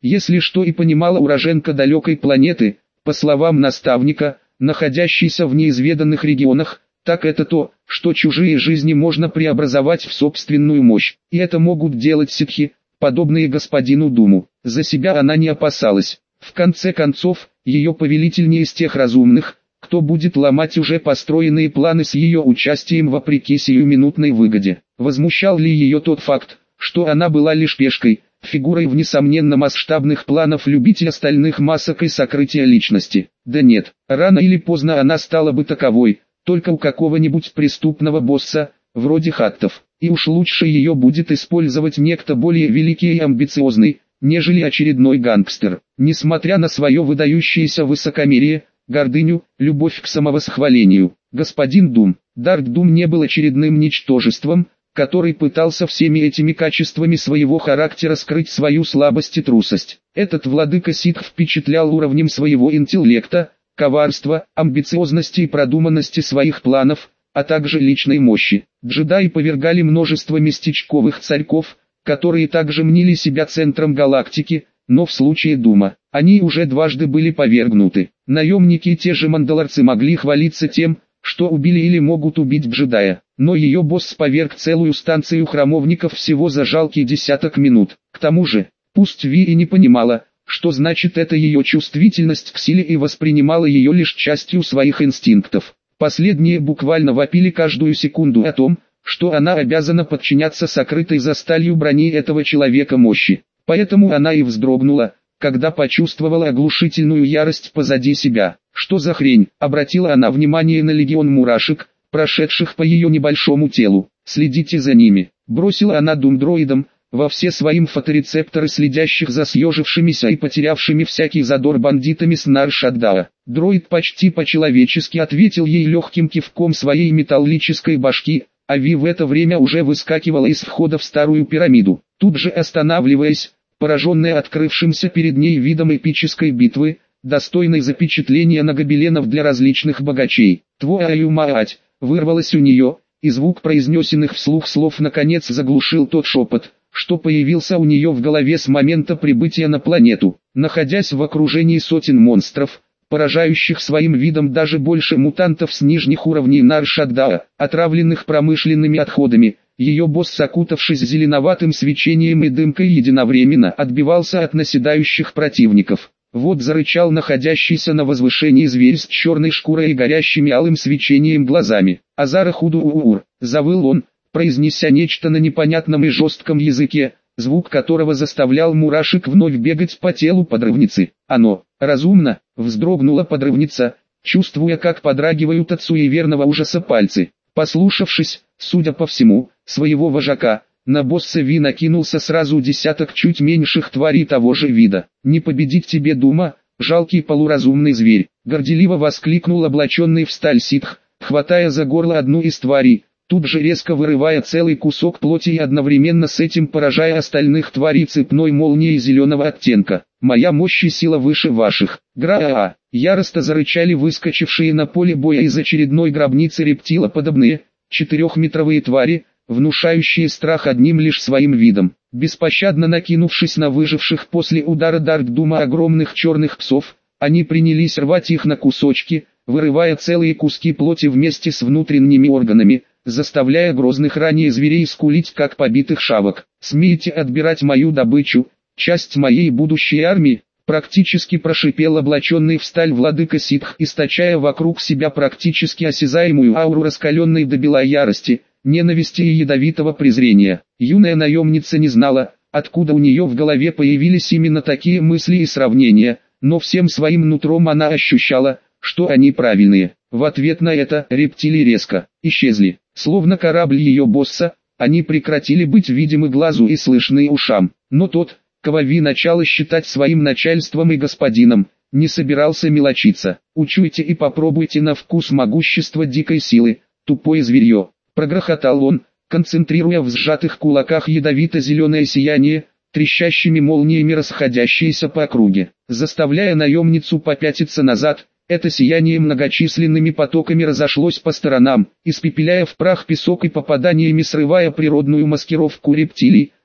Если что и понимала уроженка далекой планеты, по словам наставника, находящейся в неизведанных регионах, так это то, что чужие жизни можно преобразовать в собственную мощь. И это могут делать ситхи, подобные господину Думу. За себя она не опасалась. В конце концов, ее повелитель не из тех разумных, кто будет ломать уже построенные планы с ее участием вопреки сиюминутной выгоде. Возмущал ли ее тот факт, что она была лишь пешкой, фигурой в несомненно масштабных планов любителя стальных масок и сокрытия личности? Да нет, рано или поздно она стала бы таковой, только у какого-нибудь преступного босса, вроде Хаттов. И уж лучше ее будет использовать некто более великий и амбициозный, нежели очередной гангстер. Несмотря на свое выдающееся высокомерие, гордыню, любовь к самовосхвалению, господин Дум, Дарт Дум не был очередным ничтожеством, который пытался всеми этими качествами своего характера скрыть свою слабость и трусость. Этот владыка ситх впечатлял уровнем своего интеллекта, коварства, амбициозности и продуманности своих планов, а также личной мощи. Джедаи повергали множество местечковых царьков, которые также мнили себя центром галактики, но в случае Дума, они уже дважды были повергнуты. Наемники и те же мандалорцы могли хвалиться тем, что убили или могут убить джедая, но ее босс поверг целую станцию храмовников всего за жалкий десяток минут. К тому же, пусть Ви и не понимала, что значит эта ее чувствительность к силе, и воспринимала ее лишь частью своих инстинктов. Последние буквально вопили каждую секунду о том, что она обязана подчиняться сокрытой за сталью брони этого человека мощи. Поэтому она и вздрогнула, когда почувствовала оглушительную ярость позади себя. «Что за хрень?» — обратила она внимание на легион мурашек, прошедших по ее небольшому телу. «Следите за ними», — бросила она думдроидам, во все свои фоторецепторы следящих за съежившимися и потерявшими всякий задор бандитами с Нар-Шаддаа. Дроид почти по-человечески ответил ей легким кивком своей металлической башки, а Ви в это время уже выскакивала из входа в старую пирамиду, тут же останавливаясь, пораженная открывшимся перед ней видом эпической битвы, достойной запечатления на гобеленов для различных богачей. «Твою мать!» вырвалось у нее, и звук произнесенных вслух слов наконец заглушил тот шепот, что появился у нее в голове с момента прибытия на планету. Находясь в окружении сотен монстров, поражающих своим видом даже больше мутантов с нижних уровней Нар-Шаддаа, отравленных промышленными отходами, ее босс, окутавшись зеленоватым свечением и дымкой, единовременно отбивался от наседающих противников. Вот зарычал находящийся на возвышении зверь с черной шкурой и горящими алым свечением глазами. «Азара Худу-Уур!» завыл он, произнеся нечто на непонятном и жестком языке, звук которого заставлял мурашек вновь бегать по телу подрывницы. «Оно, разумно!» вздрогнула подрывница, чувствуя, как подрагивают от суеверного ужаса пальцы. Послушавшись, судя по всему, своего вожака, на босса Ви накинулся сразу десяток чуть меньших тварей того же вида. «Не победить тебе, Дума, жалкий полуразумный зверь!» горделиво воскликнул облаченный в сталь ситх, хватая за горло одну из тварей, тут же резко вырывая целый кусок плоти и одновременно с этим поражая остальных тварей цепной молнией зеленого оттенка. «Моя мощь и сила выше ваших!» «Гра-а-а!» яростно зарычали выскочившие на поле боя из очередной гробницы рептилоподобные, 4-метровые твари, внушающие страх одним лишь своим видом. Беспощадно накинувшись на выживших после удара Дарт Дума огромных черных псов, они принялись рвать их на кусочки, вырывая целые куски плоти вместе с внутренними органами, заставляя грозных ранее зверей скулить как побитых шавок. «Смеете отбирать мою добычу, часть моей будущей армии?» практически прошипел облаченный в сталь владыка ситх, источая вокруг себя практически осязаемую ауру раскаленной до бела ярости, ненависти и ядовитого презрения. Юная наемница не знала, откуда у нее в голове появились именно такие мысли и сравнения, но всем своим нутром она ощущала, что они правильные. В ответ на это рептилии резко исчезли, словно корабль ее босса, они прекратили быть видимы глазу и слышны ушам. Но тот, кого Ви начала считать своим начальством и господином, не собирался мелочиться. «Учуйте и попробуйте на вкус могущество дикой силы, тупое зверье», прогрохотал он, концентрируя в сжатых кулаках ядовито-зеленое сияние, трещащими молниями расходящееся по округе, заставляя наемницу попятиться назад. Это сияние многочисленными потоками разошлось по сторонам, испепеляя в прах песок и попаданиями срывая природную маскировку рептилий,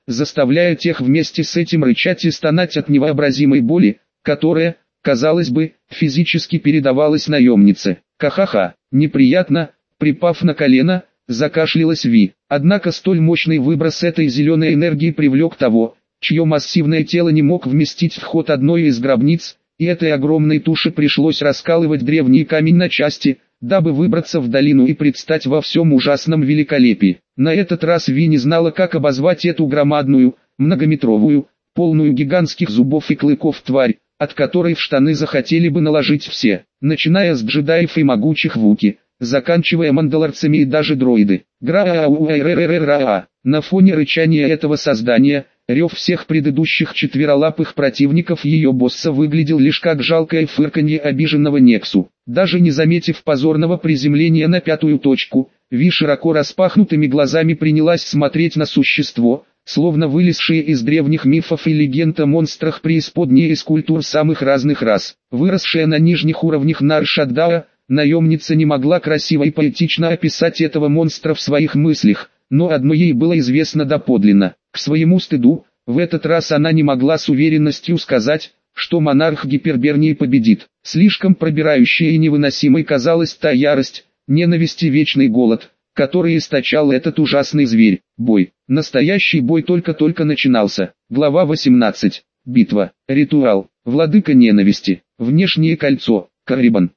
заставляя тех вместе с этим рычать и стонать от невообразимой боли, которая, казалось бы, физически передавалась наемнице. Ха-ха-ха, неприятно, припав на колено, закашлялась Ви. Однако столь мощный выброс этой зеленой энергии привлек того, чье массивное тело не мог вместить в ход одной из гробниц, и этой огромной туше пришлось раскалывать древний камень на части, дабы выбраться в долину и предстать во всем ужасном великолепии. На этот раз Ви не знала, как обозвать эту громадную, многометровую, полную гигантских зубов и клыков тварь, от которой в штаны захотели бы наложить все, начиная с джедаев и могучих вуки, заканчивая мандалорцами и даже дроиды. Гра-а-у-а-р-р-р-а. На фоне рычания этого создания, рев всех предыдущих четверолапых противников ее босса выглядел лишь как жалкое фырканье обиженного Нексу. Даже не заметив позорного приземления на пятую точку, Ви широко распахнутыми глазами принялась смотреть на существо, словно вылезшие из древних мифов и легенд о монстрах преисподней из культур самых разных рас. Выросшая на нижних уровнях Нар-Шаддаа, наемница не могла красиво и поэтично описать этого монстра в своих мыслях, но одно ей было известно доподлинно. К своему стыду, в этот раз она не могла с уверенностью сказать, что монарх Гипербернии победит. Слишком пробирающей и невыносимой казалась та ярость, ненависть и вечный голод, который источал этот ужасный зверь. Бой. Настоящий бой только-только начинался. Глава 18. Битва. Ритуал. Владыка ненависти. Внешнее кольцо. Каррибан.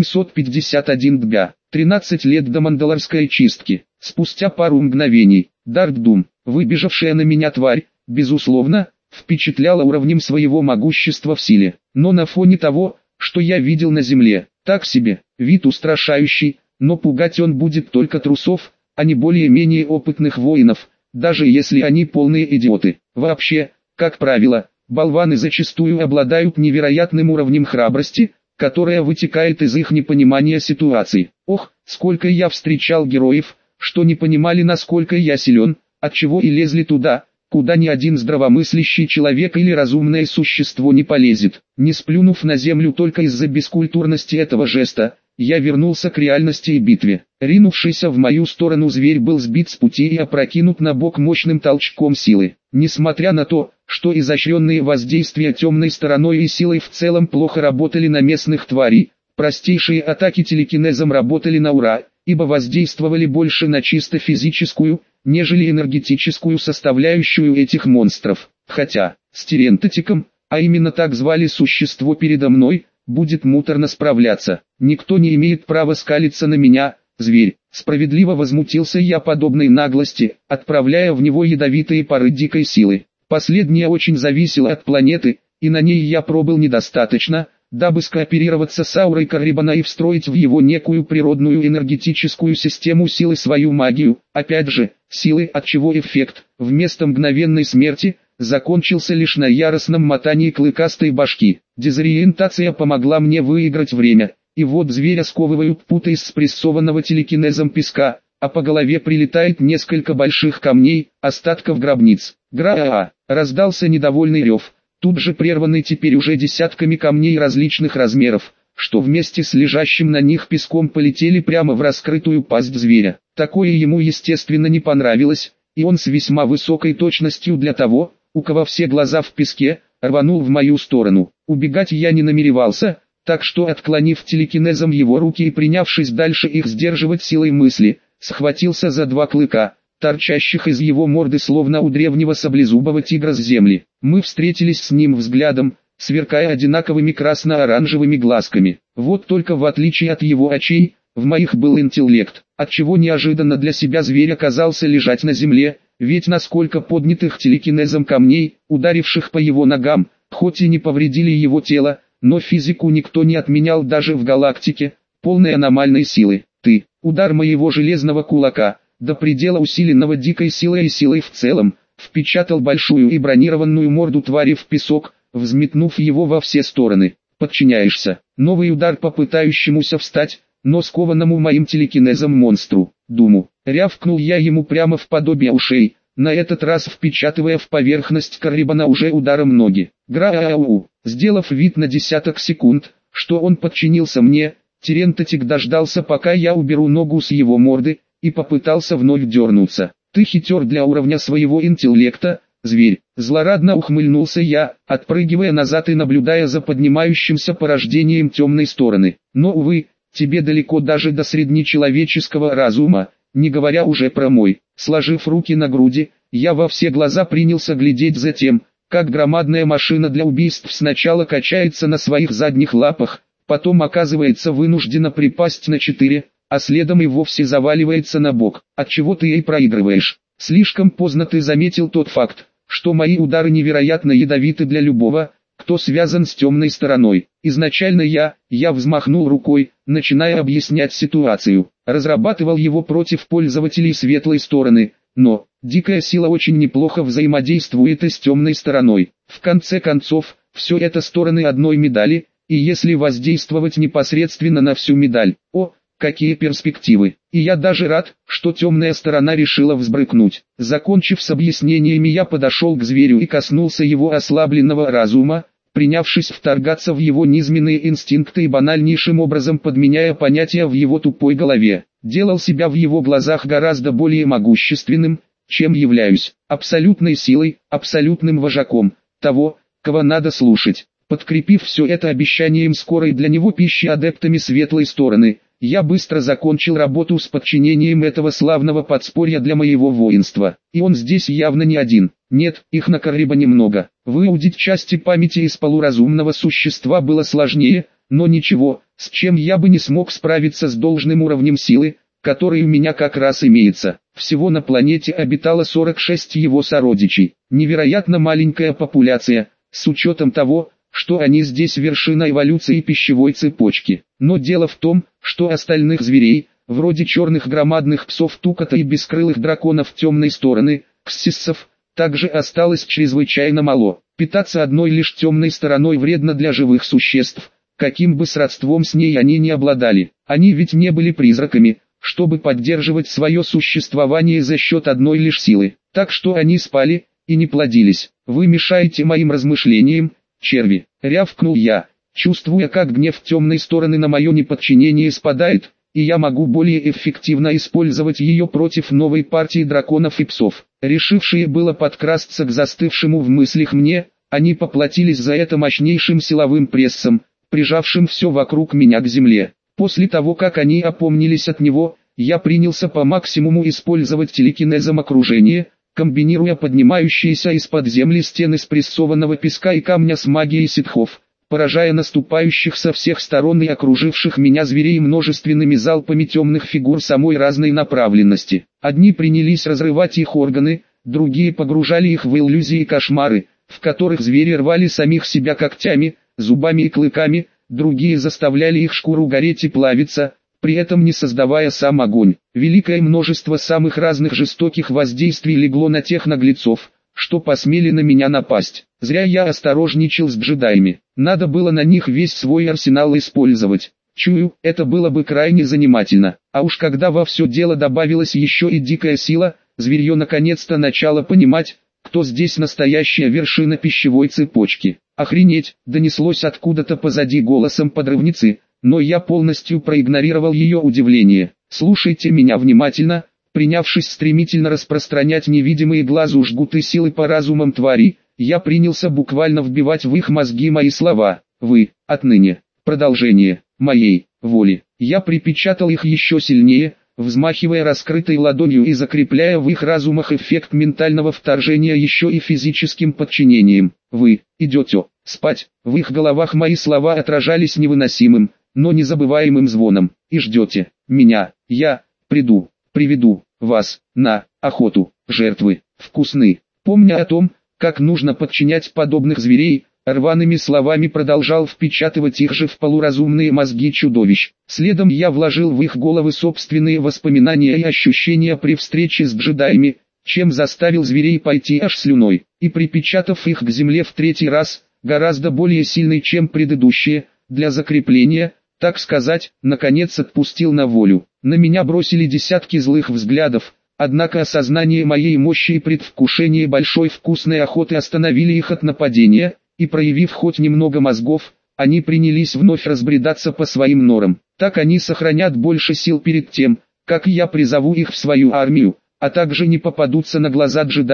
751 дбя. 13 лет до мандалорской чистки. Спустя пару мгновений, Дарт Дум, выбежавшая на меня тварь, безусловно, впечатляла уровнем своего могущества в силе. Но на фоне того, что я видел на земле, так себе, вид устрашающий, но пугать он будет только трусов, а не более-менее опытных воинов, даже если они полные идиоты. Вообще, как правило, болваны зачастую обладают невероятным уровнем храбрости, которая вытекает из их непонимания ситуации. Ох, сколько я встречал героев, что не понимали, насколько я силен, отчего и лезли туда, куда ни один здравомыслящий человек или разумное существо не полезет. Не сплюнув на землю только из-за бескультурности этого жеста, я вернулся к реальности и битве. Ринувшийся в мою сторону зверь был сбит с пути и опрокинут на бок мощным толчком силы. Несмотря на то, что изощренные воздействия темной стороной и силой в целом плохо работали на местных тварей, простейшие атаки телекинезом работали на ура, ибо воздействовали больше на чисто физическую, нежели энергетическую составляющую этих монстров. Хотя, с Терентатиком, а именно так звали существо передо мной, будет муторно справляться. Никто не имеет права скалиться на меня, зверь. Справедливо возмутился я подобной наглости, отправляя в него ядовитые пары дикой силы. Последняя очень зависела от планеты, и на ней я пробыл недостаточно, дабы скооперироваться с аурой Каррибана и встроить в его некую природную энергетическую систему силы свою магию. Опять же, силы, от чего эффект, вместо мгновенной смерти, закончился лишь на яростном мотании клыкастой башки. Дезориентация помогла мне выиграть время, и вот зверя сковывают путы из спрессованного телекинезом песка, а по голове прилетает несколько больших камней, остатков гробниц. Гра-а-а! Раздался недовольный рев, тут же прерванный теперь уже десятками камней различных размеров, что вместе с лежащим на них песком полетели прямо в раскрытую пасть зверя. Такое ему естественно не понравилось, и он с весьма высокой точностью для того, у кого все глаза в песке, рванул в мою сторону. Убегать я не намеревался, так что, отклонив телекинезом его руки и принявшись дальше их сдерживать силой мысли, схватился за два клыка, торчащих из его морды словно у древнего саблезубого тигра с земли. Мы встретились с ним взглядом, сверкая одинаковыми красно-оранжевыми глазками. Вот только в отличие от его очей, в моих был интеллект, отчего неожиданно для себя зверь оказался лежать на земле, ведь насколько поднятых телекинезом камней, ударивших по его ногам, хоть и не повредили его тело, но физику никто не отменял даже в галактике, полной аномальной силы. Удар моего железного кулака, до предела усиленного дикой силой и силой в целом, впечатал большую и бронированную морду твари в песок, взметнув его во все стороны. Подчиняешься. Новый удар по пытающемуся встать, но скованному моим телекинезом монстру. Думу. Рявкнул я ему прямо в подобие ушей, на этот раз впечатывая в поверхность Каррибана уже ударом ноги. Гра-ау. Сделав вид на десяток секунд, что он подчинился мне, Терентатик дождался, пока я уберу ногу с его морды, и попытался вновь дернуться. Ты хитер для уровня своего интеллекта, зверь. Злорадно ухмыльнулся я, отпрыгивая назад и наблюдая за поднимающимся порождением темной стороны. Но, увы, тебе далеко даже до среднечеловеческого разума, не говоря уже про мой. Сложив руки на груди, я во все глаза принялся глядеть за тем, как громадная машина для убийств сначала качается на своих задних лапах, потом оказывается вынуждена припасть на 4, а следом и вовсе заваливается на бок. Отчего ты ей проигрываешь? Слишком поздно ты заметил тот факт, что мои удары невероятно ядовиты для любого, кто связан с темной стороной. Изначально я взмахнул рукой, начиная объяснять ситуацию, разрабатывал его против пользователей светлой стороны, но дикая сила очень неплохо взаимодействует и с темной стороной. В конце концов, все это стороны одной медали, и если воздействовать непосредственно на всю медаль, какие перспективы. И я даже рад, что темная сторона решила взбрыкнуть. Закончив с объяснениями, я подошел к зверю и коснулся его ослабленного разума, принявшись вторгаться в его низменные инстинкты и банальнейшим образом подменяя понятия в его тупой голове. Делал себя в его глазах гораздо более могущественным, чем являюсь, абсолютной силой, абсолютным вожаком, того, кого надо слушать. Подкрепив все это обещанием скорой для него пищи адептами светлой стороны, я быстро закончил работу с подчинением этого славного подспорья для моего воинства. И он здесь явно не один. Нет, их на Каррибане много. Выудить части памяти из полуразумного существа было сложнее, но ничего, с чем я бы не смог справиться с должным уровнем силы, который у меня как раз имеется. Всего на планете обитало 46 его сородичей. Невероятно маленькая популяция, с учетом того, что они здесь вершина эволюции пищевой цепочки. Но дело в том, что остальных зверей, вроде черных громадных псов Туката и бескрылых драконов темной стороны, кссиссов, также осталось чрезвычайно мало. Питаться одной лишь темной стороной вредно для живых существ, каким бы сродством с ней они ни обладали. Они ведь не были призраками, чтобы поддерживать свое существование за счет одной лишь силы. Так что они спали и не плодились. Вы мешаете моим размышлениям, черви, рявкнул я, чувствуя, как гнев темной стороны на мое неподчинение спадает, и я могу более эффективно использовать ее против новой партии драконов и псов. Решившие было подкрасться к застывшему в мыслях мне, они поплатились за это мощнейшим силовым прессом, прижавшим все вокруг меня к земле. После того, как они опомнились от него, я принялся по максимуму использовать телекинезом окружение, комбинируя поднимающиеся из-под земли стены спрессованного песка и камня с магией ситхов, поражая наступающих со всех сторон и окруживших меня зверей множественными залпами темных фигур самой разной направленности. Одни принялись разрывать их органы, другие погружали их в иллюзии и кошмары, в которых звери рвали самих себя когтями, зубами и клыками, другие заставляли их шкуру гореть и плавиться, при этом не создавая сам огонь. Великое множество самых разных жестоких воздействий легло на тех наглецов, что посмели на меня напасть. Зря я осторожничал с джедаями. Надо было на них весь свой арсенал использовать. Чую, это было бы крайне занимательно. А уж когда во все дело добавилась еще и дикая сила, зверье наконец-то начало понимать, кто здесь настоящая вершина пищевой цепочки. «Охренеть!» донеслось откуда-то позади голосом подрывницы, но я полностью проигнорировал ее удивление. «Слушайте меня внимательно», принявшись стремительно распространять невидимые глазу жгуты силы по разумам тварей, я принялся буквально вбивать в их мозги мои слова. «Вы, отныне, продолжение моей воли». Я припечатал их еще сильнее, взмахивая раскрытой ладонью и закрепляя в их разумах эффект ментального вторжения еще и физическим подчинением. «Вы идете спать». В их головах мои слова отражались невыносимым, но незабываемым звоном. «И ждете меня. Я приведу вас на охоту. Жертвы вкусны». Помня о том, как нужно подчинять подобных зверей, рваными словами продолжал впечатывать их же в полуразумные мозги чудовищ. Следом я вложил в их головы собственные воспоминания и ощущения при встрече с джедаями, чем заставил зверей пойти аж слюной, и припечатав их к земле в третий раз, гораздо более сильный, чем предыдущие, для закрепления, так сказать, наконец отпустил на волю. На меня бросили десятки злых взглядов, однако осознание моей мощи и предвкушение большой вкусной охоты остановили их от нападения, и проявив хоть немного мозгов, они принялись вновь разбредаться по своим норам. Так они сохранят больше сил перед тем, как я призову их в свою армию, а также не попадутся на глаза джедаям,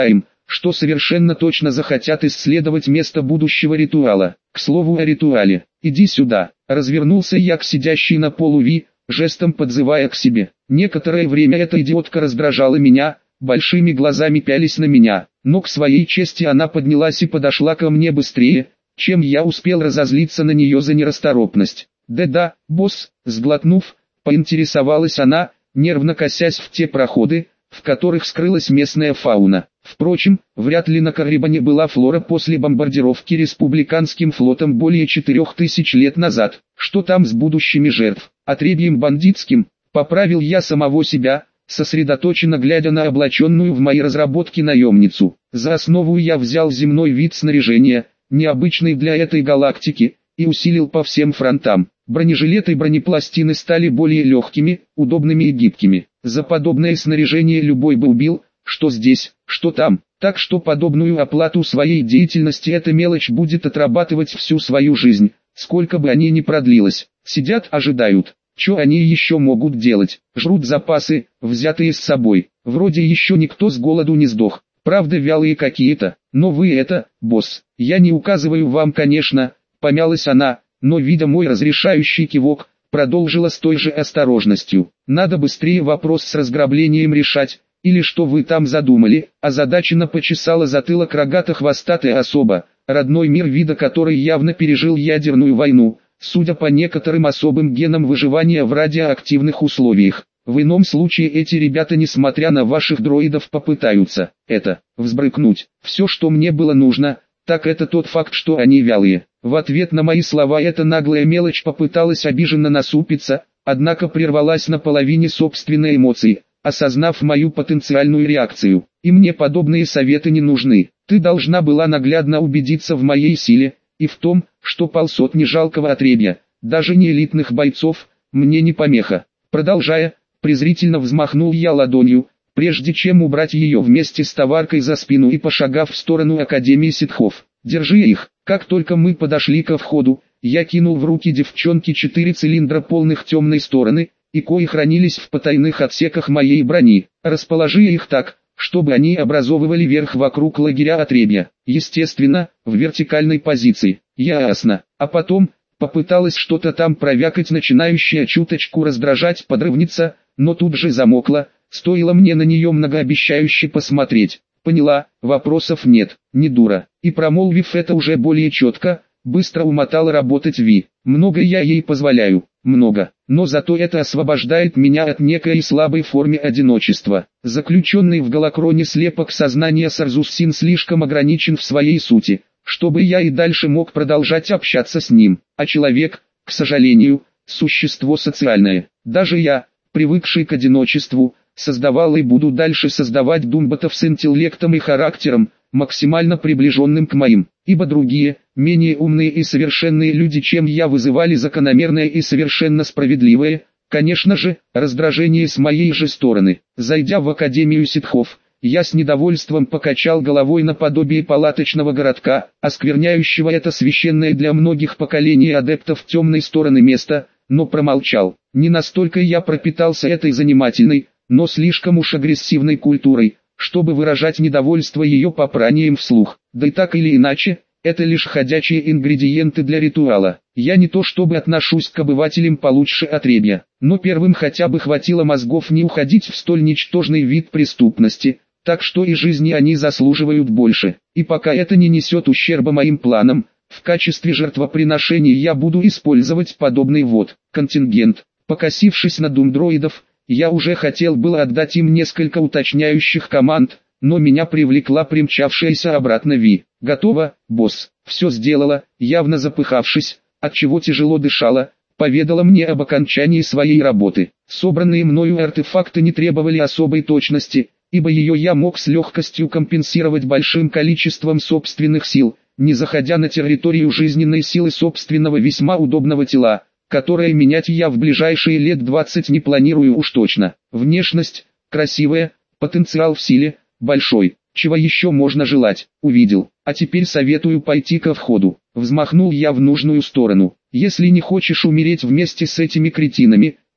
что совершенно точно захотят исследовать место будущего ритуала. К слову о ритуале, иди сюда. Развернулся я к сидящей на полу Ви, жестом подзывая к себе. Некоторое время эта идиотка раздражала меня, большими глазами пялись на меня, но к своей чести она поднялась и подошла ко мне быстрее, чем я успел разозлиться на нее за нерасторопность. «Да-да, босс», сглотнув, поинтересовалась она, нервно косясь в те проходы, в которых скрылась местная фауна. Впрочем, вряд ли на Карибане была флора после бомбардировки республиканским флотом более 4000 лет назад. Что там с будущими жертв? Отребьем бандитским? Поправил я самого себя, сосредоточенно глядя на облаченную в мои разработки наемницу. За основу я взял земной вид снаряжения, необычный для этой галактики, и усилил по всем фронтам. Бронежилеты и бронепластины стали более легкими, удобными и гибкими. За подобное снаряжение любой бы убил, что здесь, что там. Так что подобную оплату своей деятельности эта мелочь будет отрабатывать всю свою жизнь, сколько бы они ни продлилось. Сидят, ожидают. Что они еще могут делать? Жрут запасы, взятые с собой. Вроде еще никто с голоду не сдох. Правда, вялые какие-то. Но вы это, босс. Я не указываю вам, конечно, помялась она, но, видя мой разрешающий кивок, продолжила с той же осторожностью. Надо быстрее вопрос с разграблением решать, или что вы там задумали? Озадаченно почесала затылок рогато-хвостатая особа, родной мир вида которой явно пережил ядерную войну, судя по некоторым особым генам выживания в радиоактивных условиях. В ином случае эти ребята, несмотря на ваших дроидов, попытаются взбрыкнуть. Все, что мне было нужно, так это тот факт, что они вялые. В ответ на мои слова эта наглая мелочь попыталась обиженно насупиться, однако прервалась на половине собственной эмоции, осознав мою потенциальную реакцию. И мне подобные советы не нужны. Ты должна была наглядно убедиться в моей силе, и в том, что полсотни жалкого отребья, даже не элитных бойцов, мне не помеха. Продолжая, презрительно взмахнул я ладонью, прежде чем убрать ее вместе с товаркой за спину и пошагав в сторону Академии ситхов. Держи их. Как только мы подошли ко входу, я кинул в руки девчонки 4 цилиндра полных темной стороны, и кои хранились в потайных отсеках моей брони. Расположи их так, чтобы они образовывали верх вокруг лагеря отребья. Естественно, в вертикальной позиции. Ясно. А потом, попыталась что-то там провякать, начинающая чуточку раздражать подрывница, но тут же замокла, стоило мне на нее многообещающе посмотреть. Поняла, вопросов нет, не дура. И промолвив это уже более четко, быстро умотала работать Ви. Много я ей позволяю, много. Но зато это освобождает меня от некой слабой формы одиночества. Заключенный в голокроне слепок сознания Сарзуссин слишком ограничен в своей сути, чтобы я и дальше мог продолжать общаться с ним. А человек, к сожалению, существо социальное. Даже я, привыкший к одиночеству, создавал и буду дальше создавать думботов с интеллектом и характером, максимально приближенным к моим, ибо другие, менее умные и совершенные люди, чем я, вызывали закономерное и совершенно справедливое, конечно же, раздражение с моей же стороны. Зайдя в Академию ситхов, я с недовольством покачал головой наподобие палаточного городка, оскверняющего это священное для многих поколений адептов темной стороны место, но промолчал. Не настолько я пропитался этой занимательной, но слишком уж агрессивной культурой, чтобы выражать недовольство ее попранием вслух. Да и так или иначе, это лишь ходячие ингредиенты для ритуала. Я не то чтобы отношусь к обывателям получше отребья, но первым хотя бы хватило мозгов не уходить в столь ничтожный вид преступности, так что и жизни они заслуживают больше. И пока это не несет ущерба моим планам, в качестве жертвоприношений я буду использовать подобный контингент. Покосившись на думдроидов, я уже хотел было отдать им несколько уточняющих команд, но меня привлекла примчавшаяся обратно Ви. «Готово, босс, все сделала», явно запыхавшись, отчего тяжело дышала, поведала мне об окончании своей работы. Собранные мною артефакты не требовали особой точности, ибо ее я мог с легкостью компенсировать большим количеством собственных сил, не заходя на территорию жизненной силы собственного весьма удобного тела, которое менять я в ближайшие лет 20 не планирую уж точно. Внешность красивая, потенциал в силе большой. Чего еще можно желать? Увидел. А теперь советую пойти ко входу. Взмахнул я в нужную сторону. Если не хочешь умереть вместе с этими кретинами,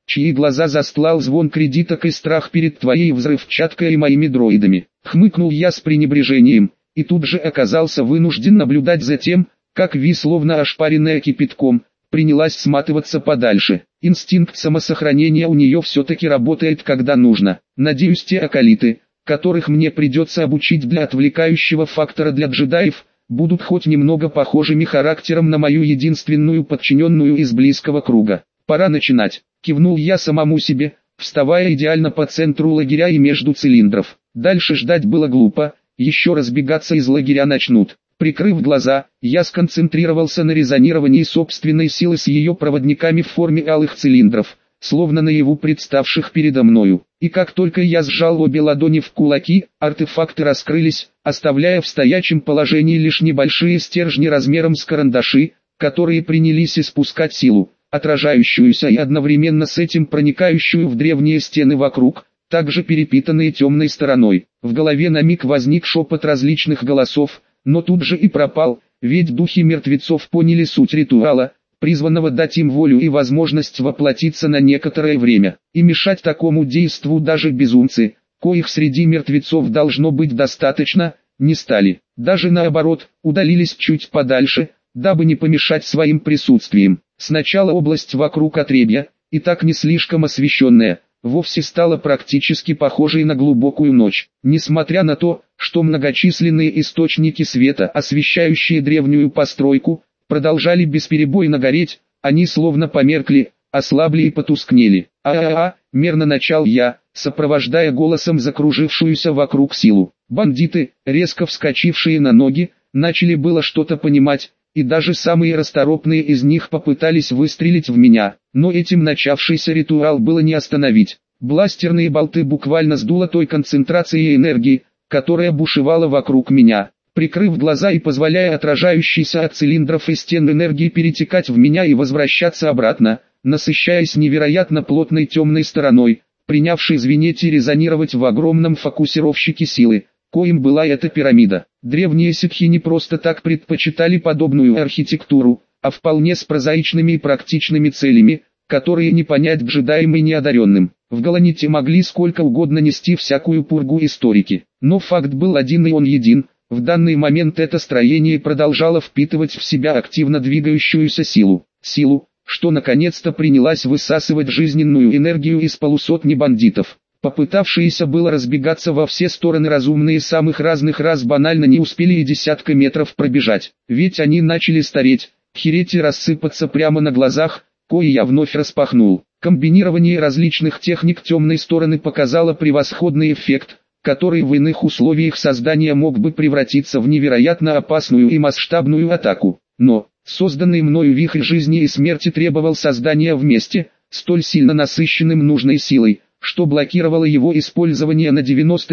чьи глаза застлал звон кредиток и страх перед твоей взрывчаткой и моими дроидами. Хмыкнул я с пренебрежением, и тут же оказался вынужден наблюдать за тем, как Ви, словно ошпаренная кипятком, принялась сматываться подальше. Инстинкт самосохранения у нее все-таки работает когда нужно. Надеюсь, те акалиты, которых мне придется обучить для отвлекающего фактора для джедаев, будут хоть немного похожими характером на мою единственную подчиненную из близкого круга. Пора начинать. Кивнул я самому себе, вставая идеально по центру лагеря и между цилиндров. Дальше ждать было глупо, еще разбегаться из лагеря начнут. Прикрыв глаза, я сконцентрировался на резонировании собственной силы с ее проводниками в форме алых цилиндров, словно наяву представших передо мною. И как только я сжал обе ладони в кулаки, артефакты раскрылись, оставляя в стоячем положении лишь небольшие стержни размером с карандаши, которые принялись испускать силу, отражающуюся и одновременно с этим проникающую в древние стены вокруг, также перепитанные темной стороной. В голове на миг возник шепот различных голосов, но тут же и пропал, ведь духи мертвецов поняли суть ритуала, призванного дать им волю и возможность воплотиться на некоторое время. И мешать такому действу даже безумцы, коих среди мертвецов должно быть достаточно, не стали. Даже наоборот, удалились чуть подальше, дабы не помешать своим присутствием. Сначала область вокруг отребья, и так не слишком освещенная, вовсе стала практически похожей на глубокую ночь. Несмотря на то, что многочисленные источники света, освещающие древнюю постройку, продолжали бесперебойно гореть, они словно померкли, ослабли и потускнели. Мерно начал я, сопровождая голосом закружившуюся вокруг силу. Бандиты, резко вскочившие на ноги, начали было что-то понимать, и даже самые расторопные из них попытались выстрелить в меня, но этим начавшийся ритуал было не остановить. Бластерные болты буквально сдуло той концентрацией энергии, которая бушевала вокруг меня. Прикрыв глаза и позволяя отражающейся от цилиндров и стен энергии перетекать в меня и возвращаться обратно, насыщаясь невероятно плотной темной стороной, принявшей звенеть и резонировать в огромном фокусировщике силы, коим была эта пирамида. Древние ситхи не просто так предпочитали подобную архитектуру, а вполне с прозаичными и практичными целями, которые не понять джедаям и неодаренным. В Галаните могли сколько угодно нести всякую пургу историки, но факт был один и он един. В данный момент это строение продолжало впитывать в себя активно двигающуюся силу. Силу, что наконец-то принялась высасывать жизненную энергию из полусотни бандитов. Попытавшиеся было разбегаться во все стороны разумные самых разных рас банально не успели и десятка метров пробежать. Ведь они начали стареть, хереть и рассыпаться прямо на глазах, кои я вновь распахнул. Комбинирование различных техник темной стороны показало превосходный эффект, который в иных условиях создания мог бы превратиться в невероятно опасную и масштабную атаку. Но, созданный мною вихрь жизни и смерти требовал создания в месте, столь сильно насыщенным нужной силой, что блокировало его использование на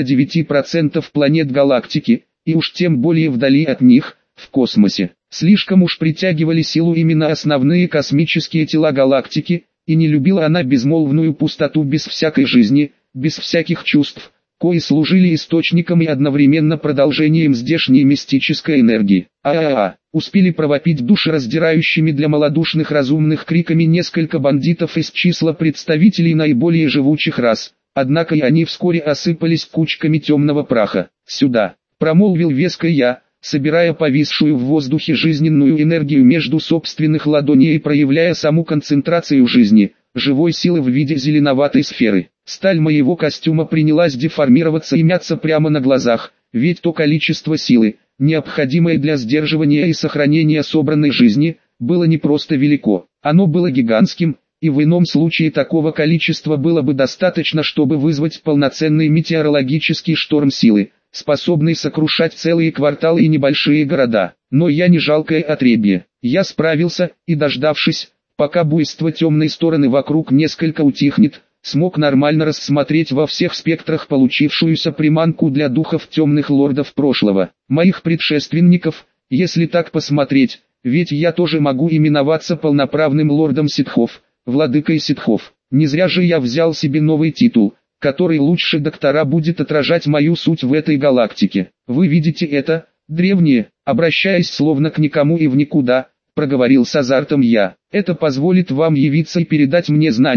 99% планет галактики, и уж тем более вдали от них, в космосе. Слишком уж притягивали силу именно основные космические тела галактики, и не любила она безмолвную пустоту без всякой жизни, без всяких чувств, кои служили источником и одновременно продолжением здешней мистической энергии. Успели провопить душераздирающими для малодушных разумных криками несколько бандитов из числа представителей наиболее живучих рас, однако и они вскоре осыпались кучками темного праха. «Сюда!» — промолвил веско я, собирая повисшую в воздухе жизненную энергию между собственных ладоней и проявляя саму концентрацию жизни, живой силы в виде зеленоватой сферы. Сталь моего костюма принялась деформироваться и мяться прямо на глазах, ведь то количество силы, необходимое для сдерживания и сохранения собранной жизни, было не просто велико, оно было гигантским, и в ином случае такого количества было бы достаточно, чтобы вызвать полноценный метеорологический шторм силы, способный сокрушать целые кварталы и небольшие города. Но я не жалкое отребье. Я справился, и дождавшись, пока буйство темной стороны вокруг несколько утихнет, смог нормально рассмотреть во всех спектрах получившуюся приманку для духов темных лордов прошлого, моих предшественников, если так посмотреть, ведь я тоже могу именоваться полноправным лордом ситхов, владыкой ситхов. Не зря же я взял себе новый титул, который лучше доктора будет отражать мою суть в этой галактике. Вы видите это, древние, обращаясь словно к никому и в никуда, проговорил с азартом я. Это позволит вам явиться и передать мне знания,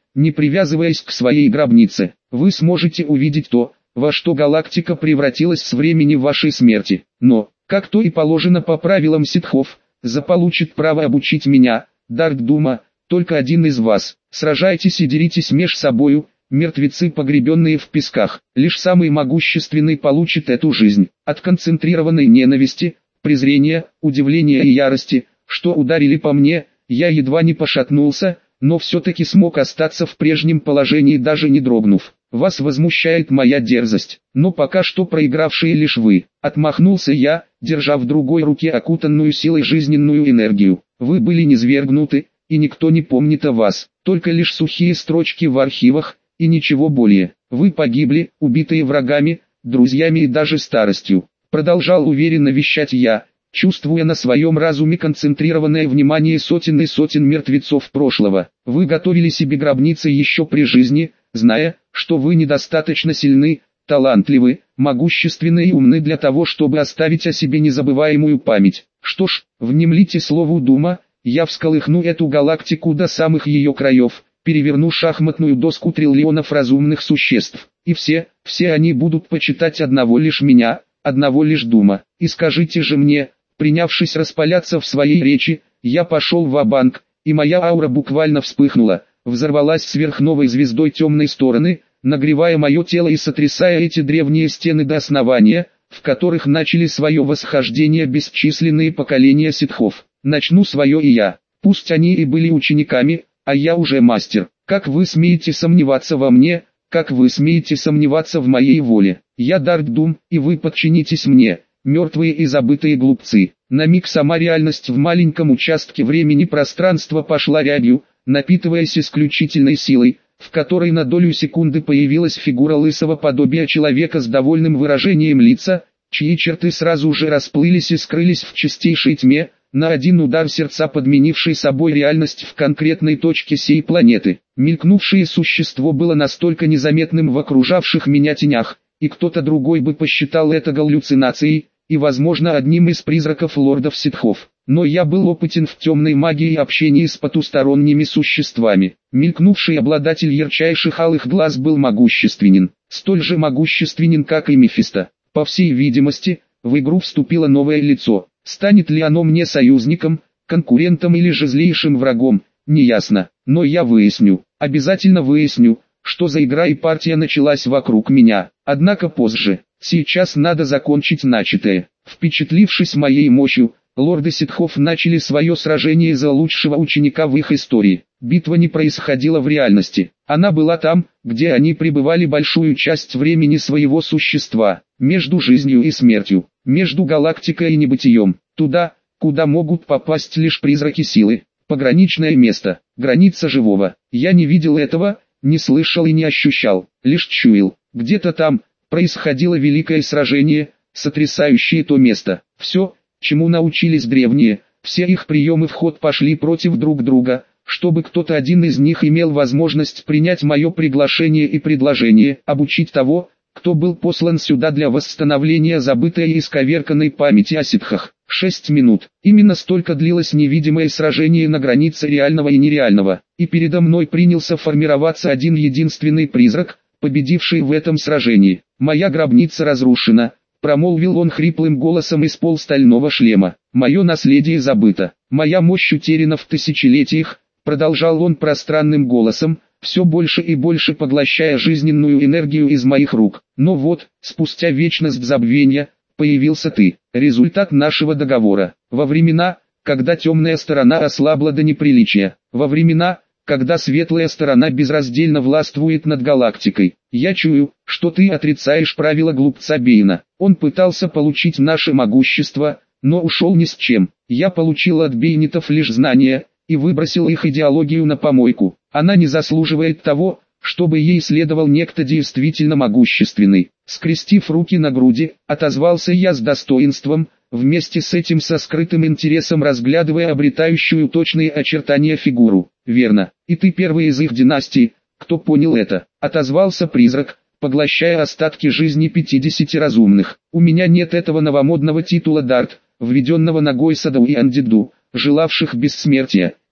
не привязываясь к своей гробнице. Вы сможете увидеть то, во что галактика превратилась с времени вашей смерти. Но, как то и положено по правилам ситхов, заполучит право обучить меня, Дарт Дума, только один из вас. Сражайтесь и деритесь меж собою, мертвецы, погребенные в песках. Лишь самый могущественный получит эту жизнь. От концентрированной ненависти, презрения, удивления и ярости, что ударили по мне, я едва не пошатнулся, но все-таки смог остаться в прежнем положении, даже не дрогнув. Вас возмущает моя дерзость, но пока что проигравшие лишь вы. Отмахнулся я, держа в другой руке окутанную силой жизненную энергию. Вы были низвергнуты, и никто не помнит о вас. Только лишь сухие строчки в архивах, и ничего более. Вы погибли, убитые врагами, друзьями и даже старостью. Продолжал уверенно вещать я, чувствуя на своем разуме концентрированное внимание сотен и сотен мертвецов прошлого. Вы готовили себе гробницы еще при жизни, зная, что вы недостаточно сильны, талантливы, могущественны и умны для того, чтобы оставить о себе незабываемую память. Что ж, внемлите слову Дума, я всколыхну эту галактику до самых ее краев, переверну шахматную доску триллионов разумных существ, и все они будут почитать одного лишь меня, одного лишь Дума. И скажите же мне, принявшись распаляться в своей речи, я пошел ва-банк, и моя аура буквально вспыхнула, взорвалась сверхновой звездой темной стороны, нагревая мое тело и сотрясая эти древние стены до основания, в которых начали свое восхождение бесчисленные поколения ситхов. Начну свое и я, пусть они и были учениками, а я уже мастер. Как вы смеете сомневаться во мне, как вы смеете сомневаться в моей воле? Я Дарт Дум, и вы подчинитесь мне, мертвые и забытые глупцы. На миг сама реальность в маленьком участке времени-пространства пошла рябью, напитываясь исключительной силой, в которой на долю секунды появилась фигура лысого подобия человека с довольным выражением лица, чьи черты сразу же расплылись и скрылись в чистейшей тьме, на один удар сердца подменившей собой реальность в конкретной точке сей планеты. Мелькнувшее существо было настолько незаметным в окружавших меня тенях, и кто-то другой бы посчитал это галлюцинацией, и возможно одним из призраков лордов ситхов. Но я был опытен в темной магии и общении с потусторонними существами. Мелькнувший обладатель ярчайших алых глаз был могущественен, столь же могущественен, как и Мефисто. По всей видимости, в игру вступило новое лицо. Станет ли оно мне союзником, конкурентом или же злейшим врагом, неясно. Но я выясню, обязательно выясню, что за игра и партия началась вокруг меня. Однако позже, сейчас надо закончить начатое. Впечатлившись моей мощью, лорды ситхов начали свое сражение за лучшего ученика в их истории. Битва не происходила в реальности. Она была там, где они пребывали большую часть времени своего существа, между жизнью и смертью, между галактикой и небытием, туда, куда могут попасть лишь призраки силы. Пограничное место, граница живого. Я не видел этого, не слышал и не ощущал, лишь чуял. Где-то там происходило великое сражение, сотрясающее то место. Все, чему научились древние, все их приемы в ход пошли против друг друга, чтобы кто-то один из них имел возможность принять мое приглашение и предложение, обучить того, кто был послан сюда для восстановления забытой и исковерканной памяти о ситхах. 6 минут. Именно столько длилось невидимое сражение на границе реального и нереального, и передо мной принялся формироваться один единственный призрак, победивший в этом сражении. «Моя гробница разрушена», — промолвил он хриплым голосом из полстального шлема. «Мое наследие забыто, моя мощь утеряна в тысячелетиях», — продолжал он пространным голосом, все больше и больше поглощая жизненную энергию из моих рук. «Но вот, спустя вечность забвения, появился ты, результат нашего договора. Во времена, когда темная сторона ослабла до неприличия, во времена, когда светлая сторона безраздельно властвует над галактикой, я чую, что ты отрицаешь правила глупца Бейна. Он пытался получить наше могущество, но ушел ни с чем. Я получил от бейнитов лишь знания, и выбросил их идеологию на помойку. Она не заслуживает того, чтобы ей следовал некто действительно могущественный». Скрестив руки на груди, отозвался я с достоинством, вместе с этим со скрытым интересом разглядывая обретающую точные очертания фигуру. «Верно, и ты первый из их династии, кто понял это», — отозвался призрак, поглощая остатки жизни 50 разумных. «У меня нет этого новомодного титула Дарт, введенного ногой Садау и Андиду, желавших бессмертия,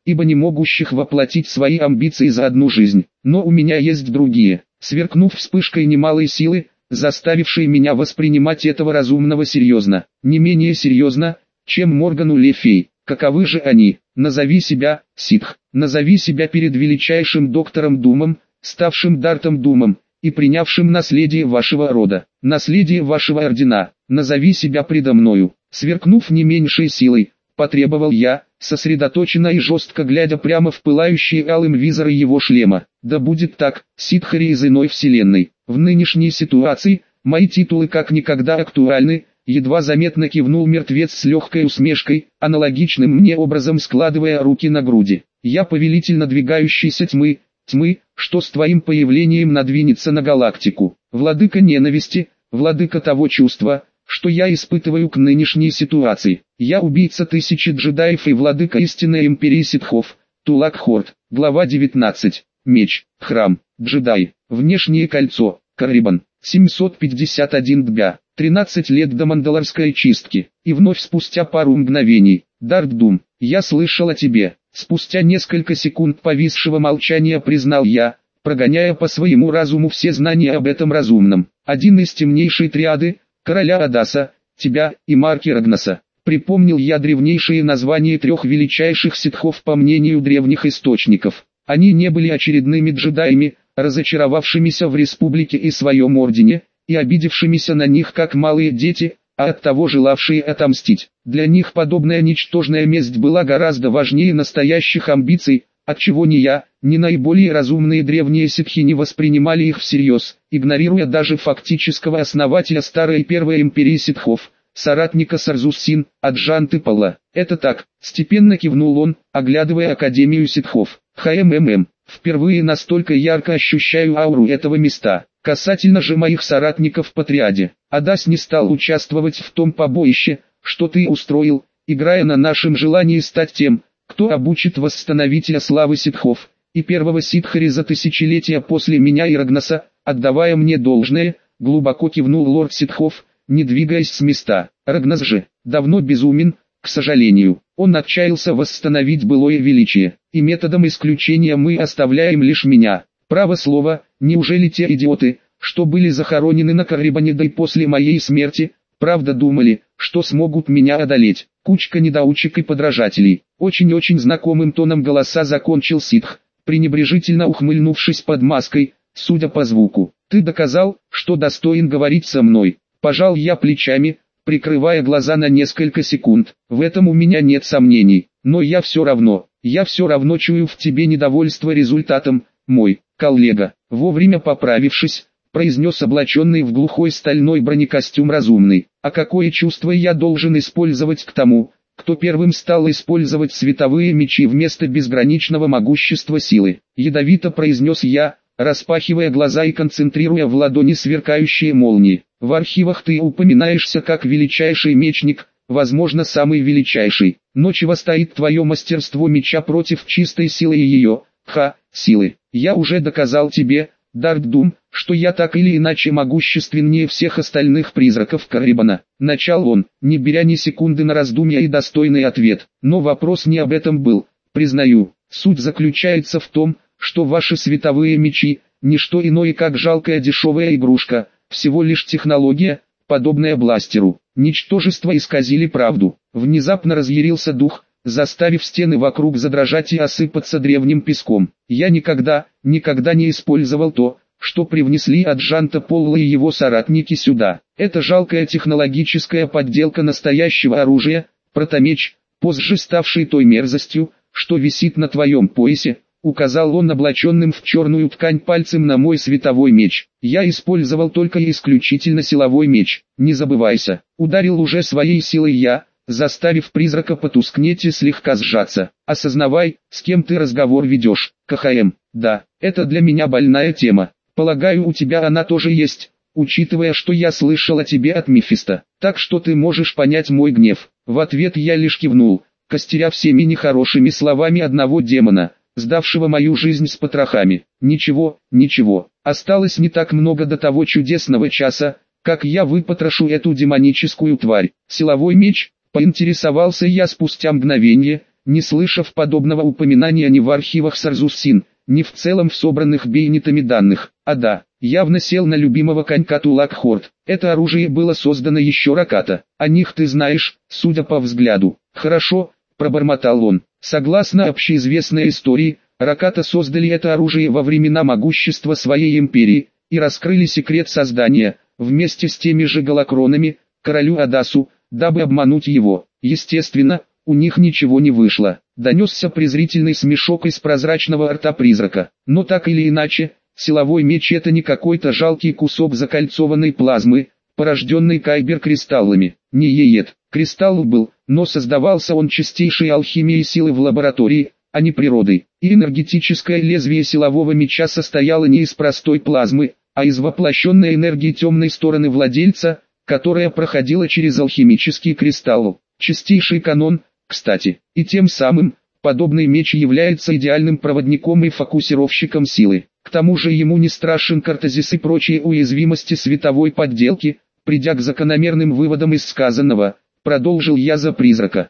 ибо не могущих воплотить свои амбиции за одну жизнь. Но у меня есть другие, сверкнув вспышкой немалой силы, заставившие меня воспринимать этого разумного серьезно, не менее серьезно, чем Моргану Le Fay. Каковы же они? Назови себя, ситх, назови себя перед величайшим доктором Думом, ставшим Дартом Думом, и принявшим наследие вашего рода, наследие вашего ордена, назови себя предо мною. Сверкнув не меньшей силой, потребовал я, сосредоточенно и жестко глядя прямо в пылающие алым визоры его шлема. Да будет так, ситхари из иной вселенной. В нынешней ситуации, мои титулы как никогда актуальны, едва заметно кивнул мертвец с легкой усмешкой, аналогичным мне образом складывая руки на груди. Я повелитель надвигающейся тьмы, тьмы, что с твоим появлением надвинется на галактику. Владыка ненависти, владыка того чувства, что я испытываю к нынешней ситуации. Я убийца тысячи джедаев и владыка истинной империи ситхов. Тулак Хорд. Глава 19. Меч. Храм. Джедай. Внешнее кольцо. Каррибан. 751 дбя. 13 лет до мандалорской чистки. И вновь спустя пару мгновений. Дарт Дум. Я слышал о тебе. Спустя несколько секунд повисшего молчания признал я, прогоняя по своему разуму все знания об этом разумном. Один из темнейшей триады, короля Адаса, тебя и Марки Рагнаса. Припомнил я древнейшие названия трех величайших ситхов по мнению древних источников. Они не были очередными джедаями, разочаровавшимися в республике и своем ордене, и обидевшимися на них как малые дети, а оттого желавшие отомстить. Для них подобная ничтожная месть была гораздо важнее настоящих амбиций, отчего ни я, ни наиболее разумные древние ситхи не воспринимали их всерьез, игнорируя даже фактического основателя старой первой империи ситхов, соратника Сарзус-Син, Аджанты Пала. Это так, степенно кивнул он, оглядывая Академию ситхов. Впервые настолько ярко ощущаю ауру этого места. Касательно же моих соратников по триаде, Адас не стал участвовать в том побоище, что ты устроил, играя на нашем желании стать тем, кто обучит восстановителя славы ситхов, и первого ситхари за тысячелетия после меня и Рагнаса, отдавая мне должное, глубоко кивнул лорд ситхов, не двигаясь с места. Рагнас же, давно безумен, к сожалению, он отчаялся восстановить былое величие, и методом исключения мы оставляем лишь меня. Право слово, неужели те идиоты, что были захоронены на Каррибане да и после моей смерти, правда думали, что смогут меня одолеть? Кучка недоучек и подражателей. Очень-очень знакомым тоном голоса закончил ситх, пренебрежительно ухмыльнувшись под маской, судя по звуку. Ты доказал, что достоин говорить со мной. Пожал я плечами, прикрывая глаза на несколько секунд. В этом у меня нет сомнений, но я все равно чую в тебе недовольство результатом, мой коллега. Вовремя поправившись, произнес облаченный в глухой стальной бронекостюм разумный. А какое чувство я должен использовать к тому, кто первым стал использовать световые мечи вместо безграничного могущества силы? Ядовито произнес я, распахивая глаза и концентрируя в ладони сверкающие молнии. В архивах ты упоминаешься как величайший мечник, возможно самый величайший. Но чего стоит твое мастерство меча против чистой силы и ее, силы? Я уже доказал тебе, Дарт Дум, что я так или иначе могущественнее всех остальных призраков Каррибана. Начал он, не беря ни секунды на раздумья и достойный ответ. Но вопрос не об этом был, признаю. Суть заключается в том, что ваши световые мечи, не что иное как жалкая дешевая игрушка, всего лишь технология, подобная бластеру. Ничтожества исказили правду. Внезапно разъярился дух, заставив стены вокруг задрожать и осыпаться древним песком. Я никогда не использовал то, что привнесли Аджанта Полла и его соратники сюда. Это жалкая технологическая подделка настоящего оружия, протомеч, позже ставший той мерзостью, что висит на твоем поясе, указал он облаченным в черную ткань пальцем на мой световой меч. Я использовал только и исключительно силовой меч. Не забывайся, ударил уже своей силой я, заставив призрака потускнеть и слегка сжаться. Осознавай, с кем ты разговор ведешь. КХМ, да, это для меня больная тема. Полагаю, у тебя она тоже есть, учитывая, что я слышал о тебе от Мефисто. Так что ты можешь понять мой гнев. В ответ я лишь кивнул, костеря всеми нехорошими словами одного демона, сдавшего мою жизнь с потрохами. Ничего, осталось не так много до того чудесного часа, как я выпотрошу эту демоническую тварь. Силовой меч, поинтересовался я спустя мгновение, не слышав подобного упоминания ни в архивах Сарзуссин, ни в целом в собранных бейнитами данных. А да, явно сел на любимого конька Тулак-Хорд. Это оружие было создано еще Раката. О них ты знаешь, судя по взгляду. Хорошо, пробормотал он. Согласно общеизвестной истории, Раката создали это оружие во времена могущества своей империи и раскрыли секрет создания, вместе с теми же Галакронами, королю Адасу, дабы обмануть его. Естественно, у них ничего не вышло. Донесся презрительный смешок из прозрачного рта призрака. Но так или иначе, силовой меч — это не какой-то жалкий кусок закольцованной плазмы, порожденный кайбер-кристаллами. Не Еет. Кристалл был, но создавался он чистейшей алхимией силы в лаборатории, а не природой. И энергетическое лезвие силового меча состояло не из простой плазмы, а из воплощенной энергии темной стороны владельца, которая проходила через алхимический кристалл. Чистейший канон, кстати. И тем самым, подобный меч является идеальным проводником и фокусировщиком силы. К тому же ему не страшен картезис и прочие уязвимости световой подделки. Придя к закономерным выводам из сказанного, продолжил я за призрака.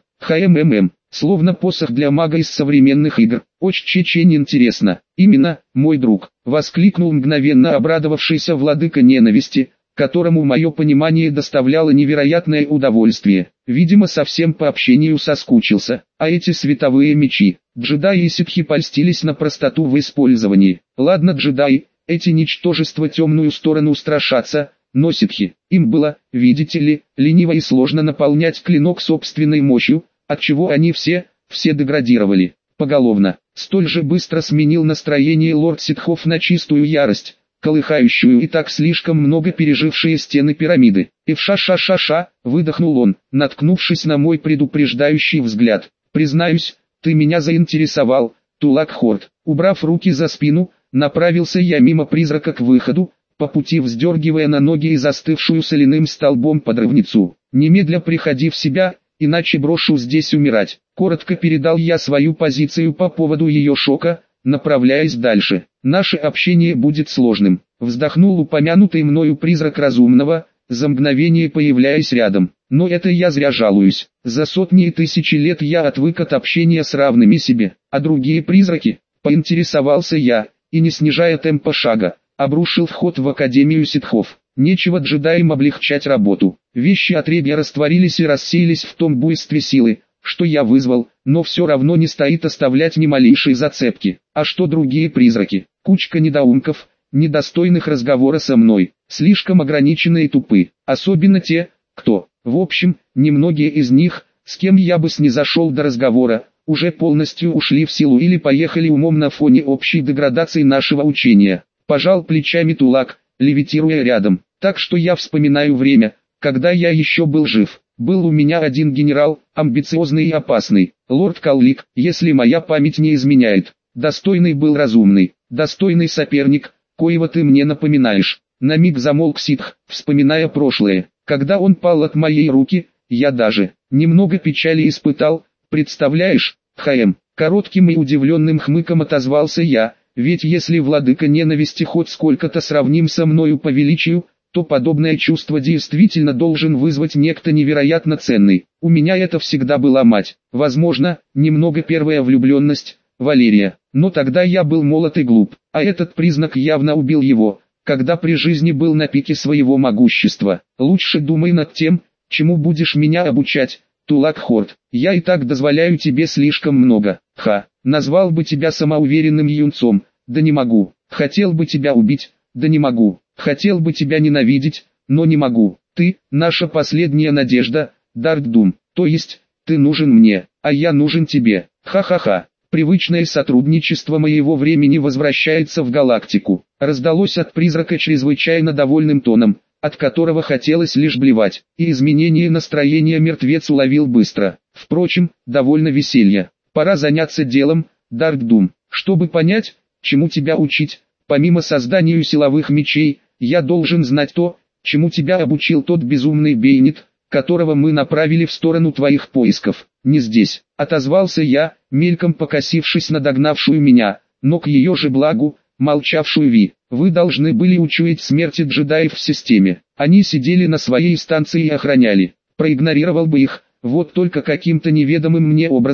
Словно посох для мага из современных игр. Очень интересно. Именно, мой друг, воскликнул мгновенно обрадовавшийся владыка ненависти, которому мое понимание доставляло невероятное удовольствие. Видимо, совсем по общению соскучился. А эти световые мечи, джедаи и ситхи польстились на простоту в использовании. Ладно, джедаи, эти ничтожества темную сторону страшатся, но ситхи, им было, видите ли, лениво и сложно наполнять клинок собственной мощью, отчего они все деградировали. Поголовно, столь же быстро сменил настроение лорд ситхов на чистую ярость, колыхающую и так слишком много пережившие стены пирамиды. И в ша-ша-ша-ша, выдохнул он, наткнувшись на мой предупреждающий взгляд. Признаюсь, ты меня заинтересовал, Тулак-Хорд. Убрав руки за спину, направился я мимо призрака к выходу, по пути вздергивая на ноги и застывшую соляным столбом подрывницу. Немедля приходи в себя, иначе брошу здесь умирать. Коротко передал я свою позицию по поводу ее шока, направляясь дальше. Наше общение будет сложным. Вздохнул упомянутый мною призрак разумного, за мгновение появляясь рядом. Но это я зря жалуюсь. За сотни и тысячи лет я отвык от общения с равными себе. А другие призраки? Поинтересовался я, и не снижая темпа шага, обрушил вход в Академию ситхов. Нечего джедаям облегчать работу. Вещи отребья растворились и рассеялись в том буйстве силы, что я вызвал, но все равно не стоит оставлять ни малейшей зацепки. А что другие призраки? Кучка недоумков, недостойных разговора со мной, слишком ограниченные и тупы. Особенно те, кто, в общем, немногие из них, с кем я бы снизошел до разговора, уже полностью ушли в силу или поехали умом на фоне общей деградации нашего учения. Пожал плечами Тулак, левитируя рядом. Так что я вспоминаю время, когда я еще был жив. Был у меня один генерал, амбициозный и опасный, лорд Каллик, если моя память не изменяет. Достойный был разумный, достойный соперник, коего ты мне напоминаешь. На миг замолк ситх, вспоминая прошлое. Когда он пал от моей руки, я даже немного печали испытал, представляешь, Коротким и удивленным хмыком отозвался я, ведь если владыка ненависти хоть сколько-то сравним со мною по величию, то подобное чувство действительно должен вызвать некто невероятно ценный. У меня это всегда была мать, возможно, немного первая влюбленность, Валерия, но тогда я был молод и глуп, а этот признак явно убил его, когда при жизни был на пике своего могущества. Лучше думай над тем, чему будешь меня обучать, Тулак-Хорд. Я и так дозволяю тебе слишком много. Назвал бы тебя самоуверенным юнцом, да не могу. Хотел бы тебя убить, да не могу. Хотел бы тебя ненавидеть, но не могу. Ты, наша последняя надежда, Даркдум. То есть, ты нужен мне, а я нужен тебе. Ха-ха-ха. Привычное сотрудничество моего времени возвращается в галактику. Раздалось от призрака чрезвычайно довольным тоном, от которого хотелось лишь блевать, и изменение настроения мертвец уловил быстро. Впрочем, довольно веселья. Пора заняться делом, Даркдум. Чтобы понять, чему тебя учить, помимо созданию силовых мечей, я должен знать то, чему тебя обучил тот безумный Бейнит, которого мы направили в сторону твоих поисков. Не здесь, отозвался я, мельком покосившись на догнавшую меня, но к ее же благу, молчавшую Ви. Вы должны были учуять смерти джедаев в системе. Они сидели на своей станции и охраняли. Проигнорировал бы их, вот только каким-то неведомым мне образом,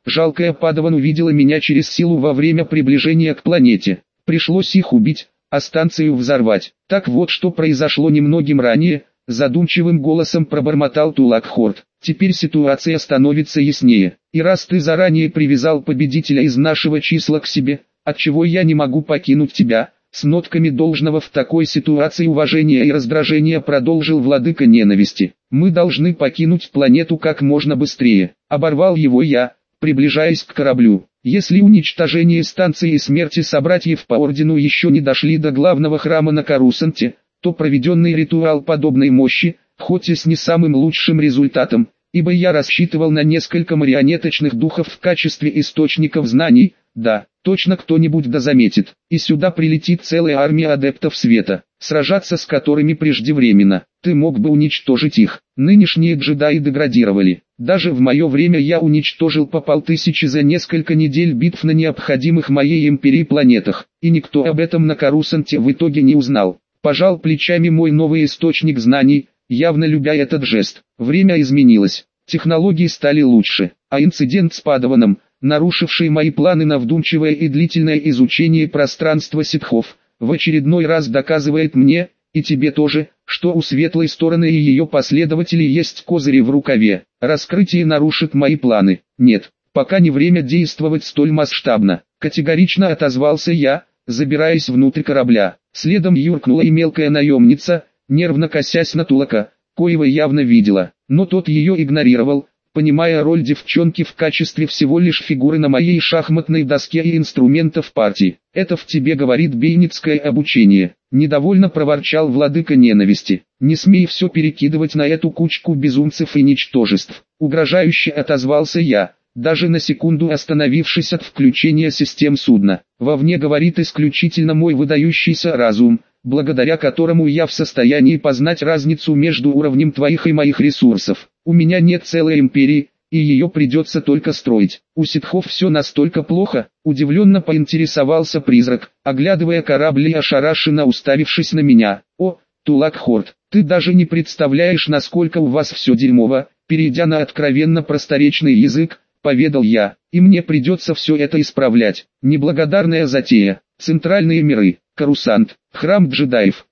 Жалкая Падаван увидела меня через силу во время приближения к планете. Пришлось их убить, а станцию взорвать. Так вот что произошло немногим ранее, задумчивым голосом пробормотал Тулакхорд. Теперь ситуация становится яснее. И раз ты заранее привязал победителя из нашего числа к себе, отчего я не могу покинуть тебя, с нотками должного в такой ситуации уважения и раздражения продолжил владыка ненависти. Мы должны покинуть планету как можно быстрее. Оборвал его я, приближаясь к кораблю. Если уничтожение станции смерти собратьев по ордену еще не дошли до главного храма на Карусанте, то проведенный ритуал подобной мощи, хоть и с не самым лучшим результатом, ибо я рассчитывал на несколько марионеточных духов в качестве источников знаний, да, точно кто-нибудь да заметит, и сюда прилетит целая армия адептов света, сражаться с которыми преждевременно, ты мог бы уничтожить их. Нынешние джедаи деградировали, даже в мое время я уничтожил по 5000 за несколько недель битв на необходимых моей империи планетах, и никто об этом на Карусанте в итоге не узнал. Пожал плечами мой новый источник знаний, явно любя этот жест. Время изменилось, технологии стали лучше, а инцидент с Падаваном, нарушивший мои планы на вдумчивое и длительное изучение пространства ситхов, в очередной раз доказывает мне, и тебе тоже, что у светлой стороны и ее последователей есть козыри в рукаве. Раскрытие нарушит мои планы. Нет, пока не время действовать столь масштабно. Категорично отозвался я, забираясь внутрь корабля. Следом юркнула и мелкая наемница, нервно косясь на Тулака, коего явно видела, но тот ее игнорировал, понимая роль девчонки в качестве всего лишь фигуры на моей шахматной доске и инструментов партии. Это в тебе говорит бейницкое обучение. Недовольно проворчал владыка ненависти. Не смей все перекидывать на эту кучку безумцев и ничтожеств. Угрожающе отозвался я, даже на секунду остановившись от включения систем судна. Вовне говорит исключительно мой выдающийся разум, благодаря которому я в состоянии познать разницу между уровнем твоих и моих ресурсов. У меня нет целой империи, и ее придется только строить. У ситхов все настолько плохо, удивленно поинтересовался призрак, оглядывая корабль и ошарашенно уставившись на меня. О, Тулакхорд, ты даже не представляешь, насколько у вас все дерьмово, перейдя на откровенно просторечный язык, поведал я, и мне придется все это исправлять. Неблагодарная затея. Центральные миры, Карусант, храм джедаев,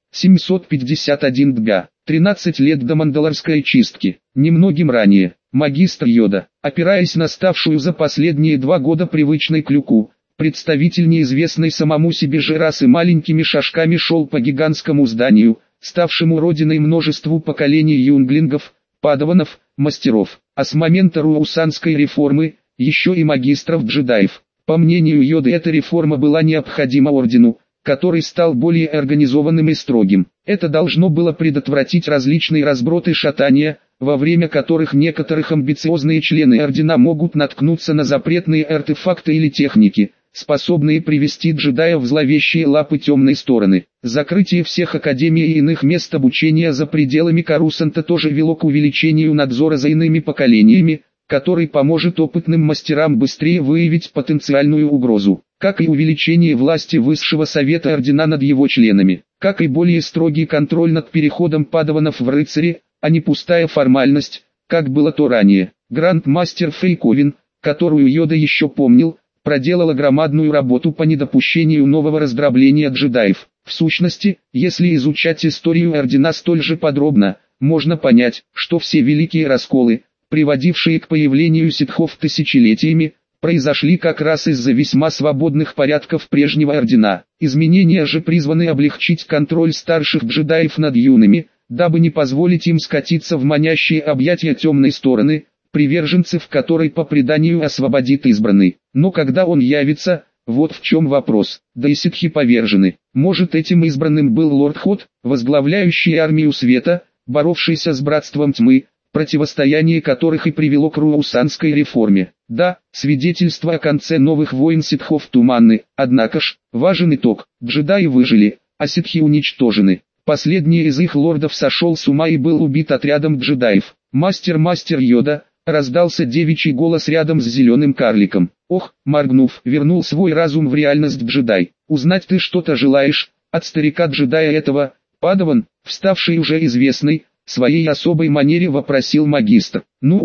751 дга, 13 лет до мандалорской чистки. Немногим ранее, магистр Йода, опираясь на ставшую за последние 2 года привычной клюку, представитель неизвестной самому себе же расы маленькими шажками шел по гигантскому зданию, ставшему родиной множеству поколений юнглингов, падаванов, мастеров, а с момента Руусанской реформы, еще и магистров джедаев. По мнению Йоды, эта реформа была необходима ордену, который стал более организованным и строгим. Это должно было предотвратить различные разброты и шатания, во время которых некоторых амбициозные члены ордена могут наткнуться на запретные артефакты или техники, способные привести джедая в зловещие лапы темной стороны. Закрытие всех академий и иных мест обучения за пределами Карусанта тоже вело к увеличению надзора за иными поколениями, который поможет опытным мастерам быстрее выявить потенциальную угрозу, как и увеличение власти Высшего Совета Ордена над его членами, как и более строгий контроль над переходом падаванов в рыцари, а не пустая формальность, как было то ранее. Гранд-мастер Фейковин, которую Йода еще помнил, проделала громадную работу по недопущению нового раздробления джедаев. В сущности, если изучать историю Ордена столь же подробно, можно понять, что все великие расколы, приводившие к появлению ситхов тысячелетиями, произошли как раз из-за весьма свободных порядков прежнего Ордена. Изменения же призваны облегчить контроль старших джедаев над юными, дабы не позволить им скатиться в манящие объятия темной стороны, приверженцев которой по преданию освободит избранный. Но когда он явится, вот в чем вопрос. Да и ситхи повержены. Может, этим избранным был лорд Ход, возглавляющий армию света, боровшийся с братством тьмы, противостояние которых и привело к Руусанской реформе. Да, свидетельства о конце новых войн ситхов туманны, однако ж, важен итог, джедаи выжили, а ситхи уничтожены. Последний из их лордов сошел с ума и был убит отрядом джедаев. Мастер Йода, раздался девичий голос рядом с зеленым карликом. Ох, моргнув, вернул свой разум в реальность джедай. Узнать ты что-то желаешь, от старика-джедая этого, Падаван, вставший уже известный, своей особой манере вопросил магистр. Ну,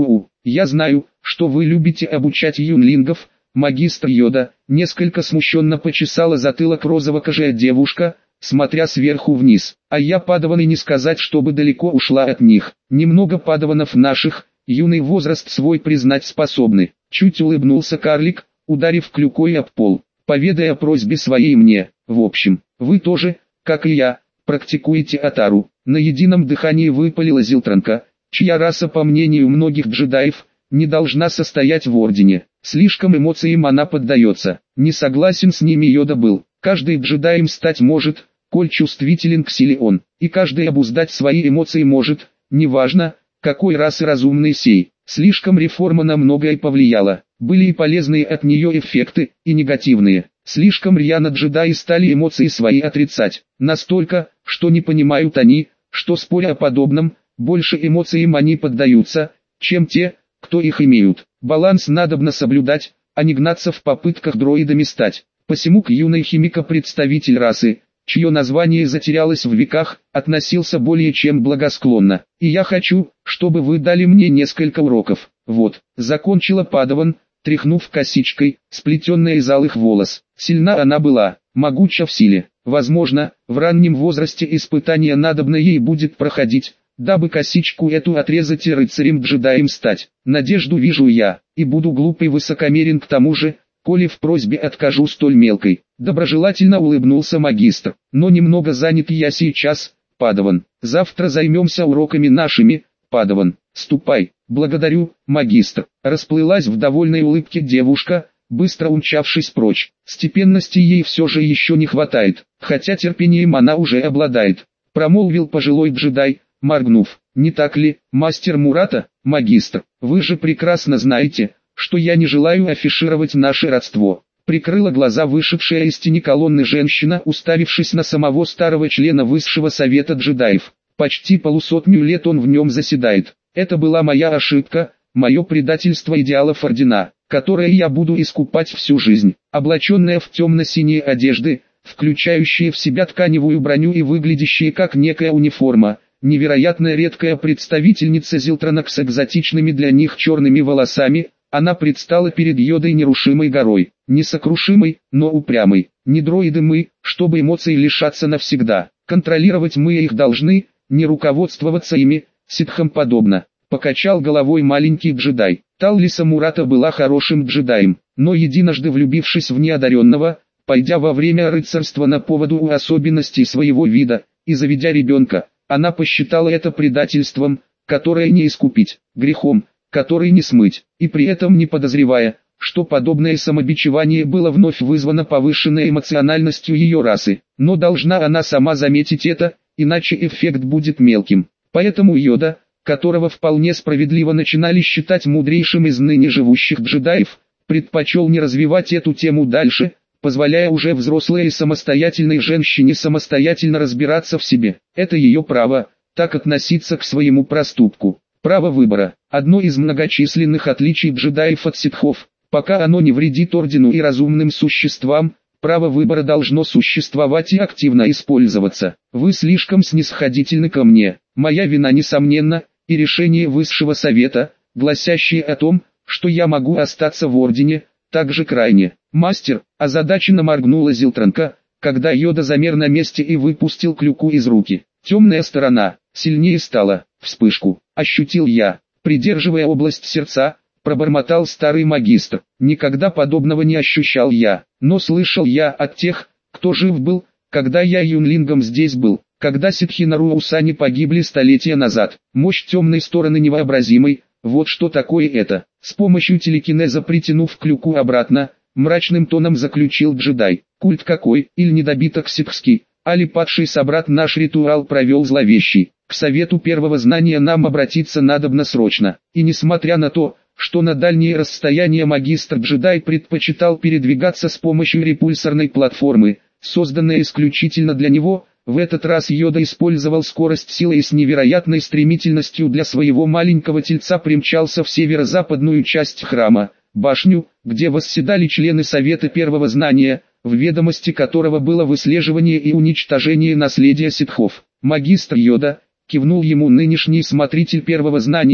Я знаю, что вы любите обучать юнлингов, магистр Йода. Несколько смущенно почесала затылок розово-кожая девушка, смотря сверху вниз. А я падаван, и не сказать, чтобы далеко ушла от них. Немного падаванов наших, юный возраст свой признать способны. Чуть улыбнулся карлик, ударив клюкой об пол. Поведая о просьбе своей мне. В общем, вы тоже, как и я, практикуете атару. На едином дыхании выпалила Зилтранка, чья раса, по мнению многих джедаев, не должна состоять в ордене. Слишком эмоциям она поддается. Не согласен с ними Йода был. Каждый джедаем стать может, коль чувствителен к силе он. И каждый обуздать свои эмоции может, неважно, какой расы разумный сей. Слишком реформа на многое повлияла. Были и полезные от нее эффекты, и негативные. Слишком рьяно джедаи стали эмоции свои отрицать. Настолько, что не понимают они, что споря о подобном, больше эмоциям они поддаются, чем те, кто их имеют. Баланс надобно соблюдать, а не гнаться в попытках дроидами стать. Посему к юной химика-представитель расы, чье название затерялось в веках, относился более чем благосклонно. И я хочу, чтобы вы дали мне несколько уроков. Вот, закончила падаван, тряхнув косичкой, сплетенной из алых волос. Сильна она была, могуча в силе. Возможно, в раннем возрасте испытания надобно ей будет проходить, дабы косичку эту отрезать и рыцарем-джедаем стать. Надежду вижу я, и буду глуп и высокомерен к тому же, коли в просьбе откажу столь мелкой. Доброжелательно улыбнулся магистр. Но немного занят я сейчас, падаван. Завтра займемся уроками нашими, падаван. Ступай. Благодарю, магистр. Расплылась в довольной улыбке девушка, быстро умчавшись прочь. Степенности ей все же еще не хватает, хотя терпением она уже обладает. Промолвил пожилой джедай, моргнув. Не так ли, мастер Мурата, магистр? Вы же прекрасно знаете, что я не желаю афишировать наше родство. Прикрыла глаза вышедшая из тени колонны женщина, уставившись на самого старого члена Высшего Совета джедаев. Почти 500 лет он в нем заседает. Это была моя ошибка, мое предательство идеалов ордена, которое я буду искупать всю жизнь. Облаченная в темно-синие одежды, включающие в себя тканевую броню и выглядящие как некая униформа, невероятно редкая представительница Зилтранок с экзотичными для них черными волосами, она предстала перед Йодой нерушимой горой, несокрушимой, но упрямой. Не дроиды мы, чтобы эмоций лишаться навсегда. Контролировать мы их должны, не руководствоваться ими, ситхам подобно. Покачал головой маленький джедай. Таллиса Мурата была хорошим джедаем, но единожды влюбившись в неодаренного, пойдя во время рыцарства на поводу у особенностей своего вида, и заведя ребенка, она посчитала это предательством, которое не искупить, грехом, который не смыть, и при этом не подозревая, что подобное самобичевание было вновь вызвано повышенной эмоциональностью ее расы. Но должна она сама заметить это, иначе эффект будет мелким. Поэтому Йода, которого вполне справедливо начинали считать мудрейшим из ныне живущих джедаев, предпочел не развивать эту тему дальше, позволяя уже взрослой и самостоятельной женщине самостоятельно разбираться в себе. Это ее право, так относиться к своему проступку. Право выбора – одно из многочисленных отличий джедаев от ситхов. Пока оно не вредит ордену и разумным существам, право выбора должно существовать и активно использоваться. Вы слишком снисходительны ко мне. Моя вина несомненна, и решение Высшего Совета, гласящее о том, что я могу остаться в ордене, также крайне. Мастер, озадаченно моргнула Зилтранка, когда Йода замер на месте и выпустил клюку из руки. Темная сторона, сильнее стала, вспышку, ощутил я, придерживая область сердца, пробормотал старый магистр. Никогда подобного не ощущал я, но слышал я от тех, кто жив был, когда я юнлингом здесь был, когда ситхи на Руусане погибли столетия назад. Мощь темной стороны невообразимой, вот что такое это. С помощью телекинеза притянув клюку обратно, мрачным тоном заключил джедай. Культ какой, или недобиток ситхский, али падший собрат наш ритуал провел зловещий. К совету первого знания нам обратиться надобно срочно. И несмотря на то, что на дальние расстояния магистр-джедай предпочитал передвигаться с помощью репульсорной платформы, созданной исключительно для него, в этот раз Йода использовал скорость силы и с невероятной стремительностью для своего маленького тельца примчался в северо-западную часть храма, башню, где восседали члены Совета Первого Знания, в ведомости которого было выслеживание и уничтожение наследия ситхов. Магистр Йода, кивнул ему нынешний смотритель Первого Знания,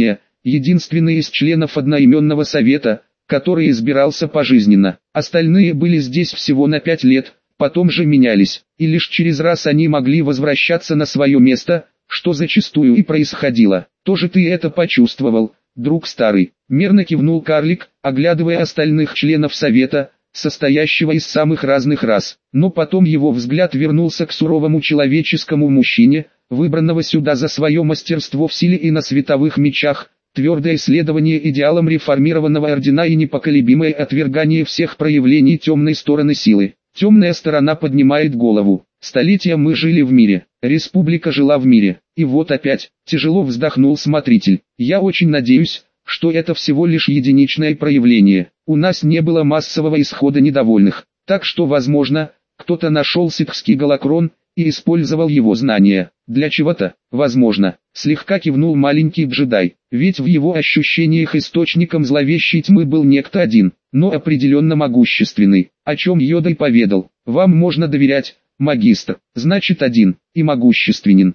единственный из членов одноименного совета, который избирался пожизненно. Остальные были здесь всего на 5 лет, потом же менялись, и лишь через раз они могли возвращаться на свое место, что зачастую и происходило. «Тоже ты это почувствовал, друг старый?» — мерно кивнул карлик, оглядывая остальных членов совета, состоящего из самых разных рас. Но потом его взгляд вернулся к суровому человеческому мужчине, выбранного сюда за свое мастерство в силе и на световых мечах, твердое следование идеалам реформированного ордена и непоколебимое отвергание всех проявлений темной стороны силы. Темная сторона поднимает голову. Столетия мы жили в мире, республика жила в мире, и вот опять, тяжело вздохнул смотритель. Я очень надеюсь, что это всего лишь единичное проявление. У нас не было массового исхода недовольных, так что возможно, кто-то нашел ситхский голокрон и использовал его знания. Для чего-то, возможно, слегка кивнул маленький джедай, ведь в его ощущениях источником зловещей тьмы был некто один, но определенно могущественный, о чем Йода и поведал. Вам можно доверять, магистр, значит один, и могущественен.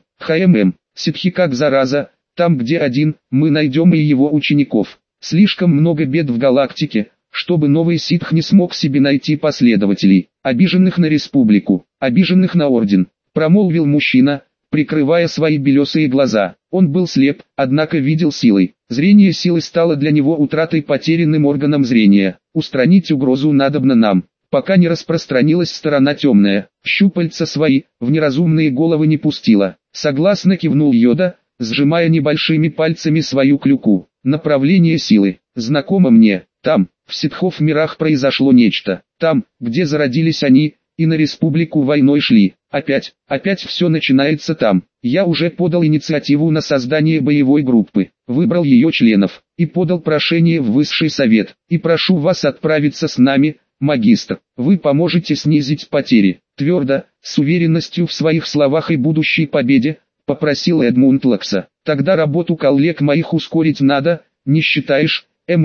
Ситхи как зараза, там где один, мы найдем и его учеников. Слишком много бед в галактике, чтобы новый ситх не смог себе найти последователей, обиженных на республику, обиженных на орден, промолвил мужчина, прикрывая свои белесые глаза. Он был слеп, однако видел силой. Зрение силы стало для него утратой потерянным органом зрения. Устранить угрозу надобно нам, пока не распространилась сторона темная. Щупальца свои, в неразумные головы не пустила. Согласно кивнул Йода, сжимая небольшими пальцами свою клюку. Направление силы, знакомо мне. Там, в ситхов мирах произошло нечто. Там, где зародились они, и на республику войной шли. Опять все начинается там. Я уже подал инициативу на создание боевой группы, выбрал ее членов, и подал прошение в Высший Совет. И прошу вас отправиться с нами, магистр. Вы поможете снизить потери. Твердо, с уверенностью в своих словах и будущей победе, попросил Эдмунд Лакса. Тогда работу коллег моих ускорить надо, не считаешь?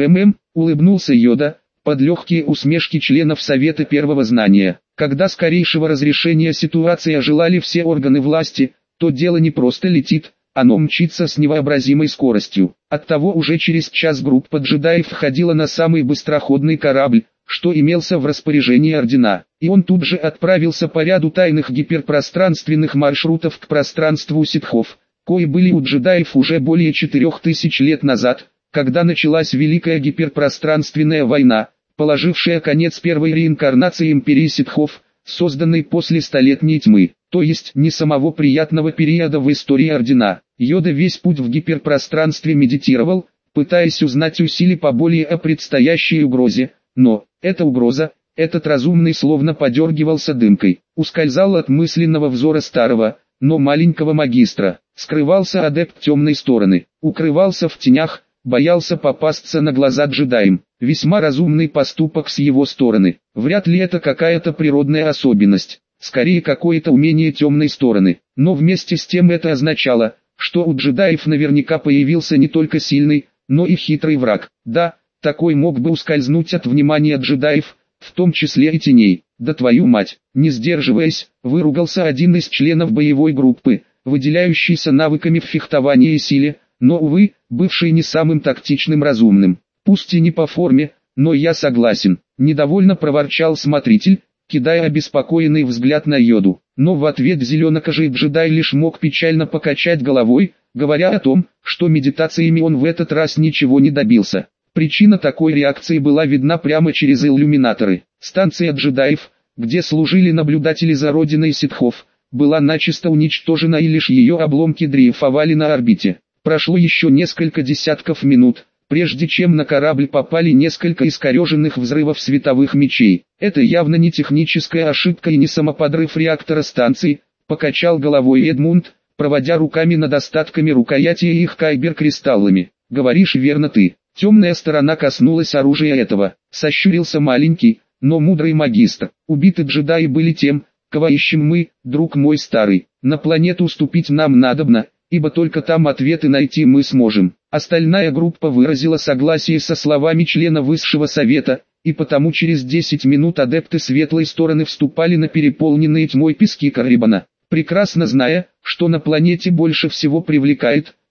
Улыбнулся Йода, под легкие усмешки членов Совета Первого Знания. Когда скорейшего разрешения ситуации ожелали все органы власти, то дело не просто летит, оно мчится с невообразимой скоростью. Оттого уже через час группа джедаев входила на самый быстроходный корабль, что имелся в распоряжении ордена, и он тут же отправился по ряду тайных гиперпространственных маршрутов к пространству ситхов, кои были у джедаев уже более 4000 лет назад, когда началась Великая гиперпространственная война, положившая конец первой реинкарнации империи ситхов, созданной после Столетней тьмы, то есть не самого приятного периода в истории ордена. Йода весь путь в гиперпространстве медитировал, пытаясь узнать у силы поболее о предстоящей угрозе, но эта угроза, этот разумный словно подергивался дымкой, ускользал от мысленного взора старого, но маленького магистра, скрывался адепт темной стороны, укрывался в тенях, боялся попасться на глаза джедаям. Весьма разумный поступок с его стороны. Вряд ли это какая-то природная особенность, скорее какое-то умение темной стороны. Но вместе с тем это означало, что у джедаев наверняка появился не только сильный, но и хитрый враг. Да, такой мог бы ускользнуть от внимания джедаев, в том числе и теней. Да твою мать, не сдерживаясь, выругался один из членов боевой группы, выделяющийся навыками в фехтовании и силе, но, увы, бывший не самым тактичным разумным. Пусть и не по форме, но я согласен, недовольно проворчал смотритель, кидая обеспокоенный взгляд на Йоду. Но в ответ зеленокожий джедай лишь мог печально покачать головой, говоря о том, что медитациями он в этот раз ничего не добился. Причина такой реакции была видна прямо через иллюминаторы. Станция джедаев, где служили наблюдатели за родиной ситхов, была начисто уничтожена и лишь ее обломки дрейфовали на орбите. Прошло еще несколько десятков минут, прежде чем на корабль попали несколько искореженных взрывов световых мечей. Это явно не техническая ошибка и не самоподрыв реактора станции, покачал головой Эдмунд, проводя руками над остатками рукояти и их кайбер-кристаллами. Говоришь верно ты. Темная сторона коснулась оружия этого, сощурился маленький, но мудрый магистр. Убиты джедаи были тем, кого ищем мы, друг мой старый. На планету уступить нам надобно, ибо только там ответы найти мы сможем. Остальная группа выразила согласие со словами члена Высшего Совета, и потому через 10 минут адепты светлой стороны вступали на переполненные тьмой пески Каррибана, прекрасно зная, что на планете больше всего привлекает,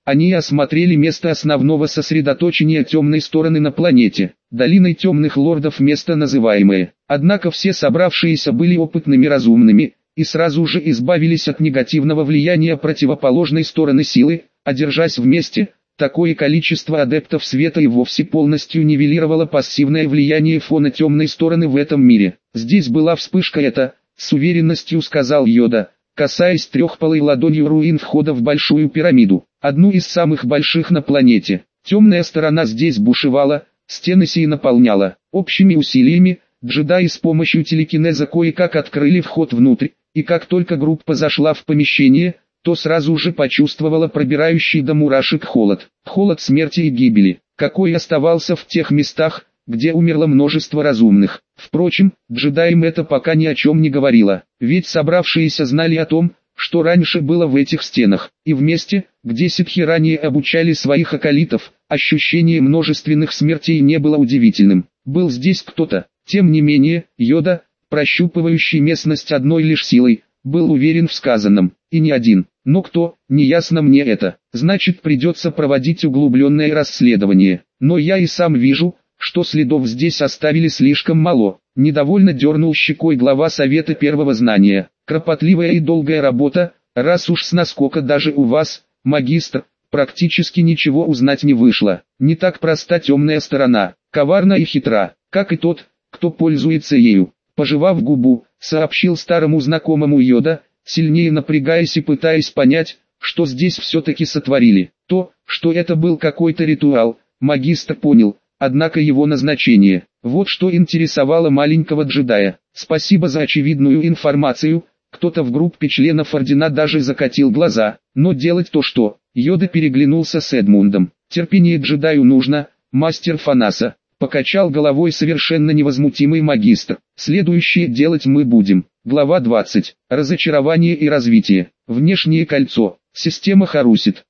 Они осмотрели место основного сосредоточения темной стороны на планете, долиной темных лордов место называемое. Однако все собравшиеся были опытными разумными, и сразу же избавились от негативного влияния противоположной стороны силы, а держась вместе, такое количество адептов света и вовсе полностью нивелировало пассивное влияние фона темной стороны в этом мире. Здесь была вспышка это, с уверенностью сказал Йода, касаясь трехпалой ладонью руин входа в Большую пирамиду, одну из самых больших на планете. Темная сторона здесь бушевала, стены сии наполняла. Общими усилиями, джедаи с помощью телекинеза кое-как открыли вход внутрь, и как только группа зашла в помещение, то сразу же почувствовала пробирающий до мурашек холод. Холод смерти и гибели, какой оставался в тех местах, где умерло множество разумных. Впрочем, джедаям это пока ни о чем не говорило, ведь собравшиеся знали о том, что раньше было в этих стенах, и в месте, где ситхи ранее обучали своих акалитов, ощущение множественных смертей не было удивительным. Был здесь кто-то, тем не менее, Йода, прощупывающий местность одной лишь силой, был уверен в сказанном, и не один. Но кто, неясно мне это, значит придется проводить углубленное расследование. Но я и сам вижу, что следов здесь оставили слишком мало. Недовольно дернул щекой глава Совета Первого Знания. Кропотливая и долгая работа, раз уж с наскока даже у вас, магистр, практически ничего узнать не вышло. Не так проста темная сторона, коварна и хитра, как и тот, кто пользуется ею. Пожевав губу, сообщил старому знакомому Йода, сильнее напрягаясь и пытаясь понять, что здесь все-таки сотворили. То, что это был какой-то ритуал, магистр понял, однако его назначение. Вот что интересовало маленького джедая. Спасибо за очевидную информацию. Кто-то в группе членов ордена даже закатил глаза. Но делать то что? Йода переглянулся с Эдмундом. Терпение джедаю нужно, мастер Фанаса. Покачал головой совершенно невозмутимый магистр. Следующее делать мы будем. Глава 20. Разочарование и развитие. Внешнее кольцо. Система Харусит.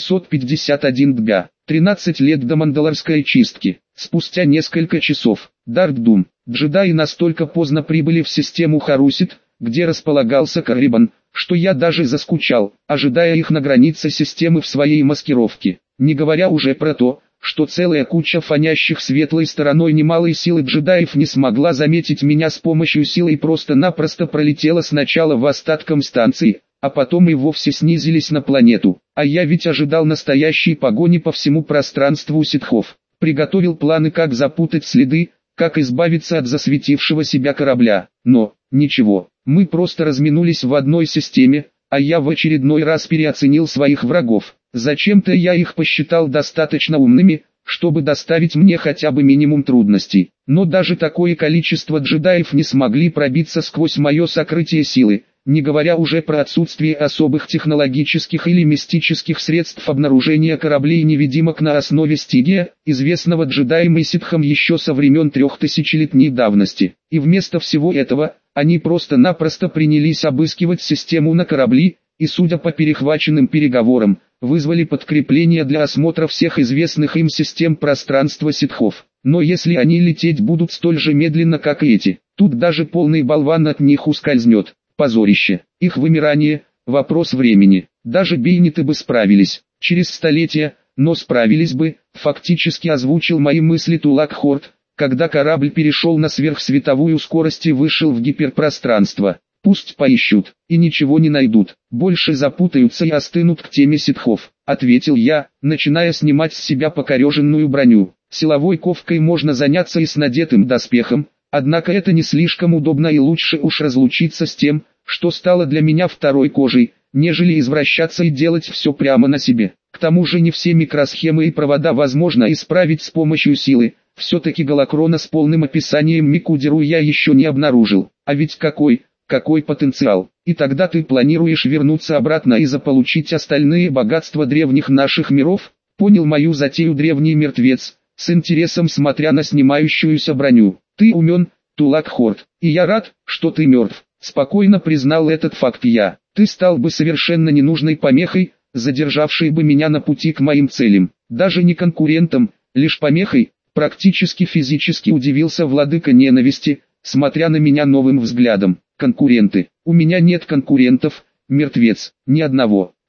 751 дбя. 13 лет до мандалорской чистки. Спустя несколько часов. Дарк-Дум. Джедаи настолько поздно прибыли в систему Харусит, где располагался Каррибан, что я даже заскучал, ожидая их на границе системы в своей маскировке. Не говоря уже про то, что целая куча фонящих светлой стороной немалой силы джедаев не смогла заметить меня с помощью силы и просто-напросто пролетела сначала в остатком станции, а потом и вовсе снизились на планету. А я ведь ожидал настоящей погони по всему пространству ситхов. Приготовил планы, как запутать следы, как избавиться от засветившего себя корабля. Но, ничего, мы просто разминулись в одной системе, а я в очередной раз переоценил своих врагов. Зачем-то я их посчитал достаточно умными, чтобы доставить мне хотя бы минимум трудностей. Но даже такое количество джедаев не смогли пробиться сквозь мое сокрытие силы, не говоря уже про отсутствие особых технологических или мистических средств обнаружения кораблей-невидимок на основе стигия, известного джедаям и ситхам еще со времен 3000-летней давности. И вместо всего этого, они просто-напросто принялись обыскивать систему на корабли, и судя по перехваченным переговорам, вызвали подкрепление для осмотра всех известных им систем пространства ситхов. Но если они лететь будут столь же медленно, как и эти, тут даже полный болван от них ускользнет. Позорище. Их вымирание – вопрос времени. Даже бейниты бы справились, через столетия, но справились бы, фактически озвучил мои мысли Тулак Хорд, когда корабль перешел на сверхсветовую скорость и вышел в гиперпространство. Пусть поищут, и ничего не найдут, больше запутаются и остынут к теме ситхов, ответил я, начиная снимать с себя покореженную броню. Силовой ковкой можно заняться и с надетым доспехом, однако это не слишком удобно и лучше уж разлучиться с тем, что стало для меня второй кожей, нежели извращаться и делать все прямо на себе. К тому же не все микросхемы и провода возможно исправить с помощью силы, все-таки голокрона с полным описанием Микудеру я еще не обнаружил, а ведь какой потенциал. И тогда ты планируешь вернуться обратно и заполучить остальные богатства древних наших миров? Понял мою затею древний мертвец, с интересом смотря на снимающуюся броню. Ты умен, Тулак Хорд, и я рад, что ты мертв. Спокойно признал этот факт я. Ты стал бы совершенно ненужной помехой, задержавшей бы меня на пути к моим целям. Даже не конкурентом, лишь помехой. Практически физически удивился владыка ненависти, смотря на меня новым взглядом. Конкуренты. У меня нет конкурентов, мертвец, ни одного.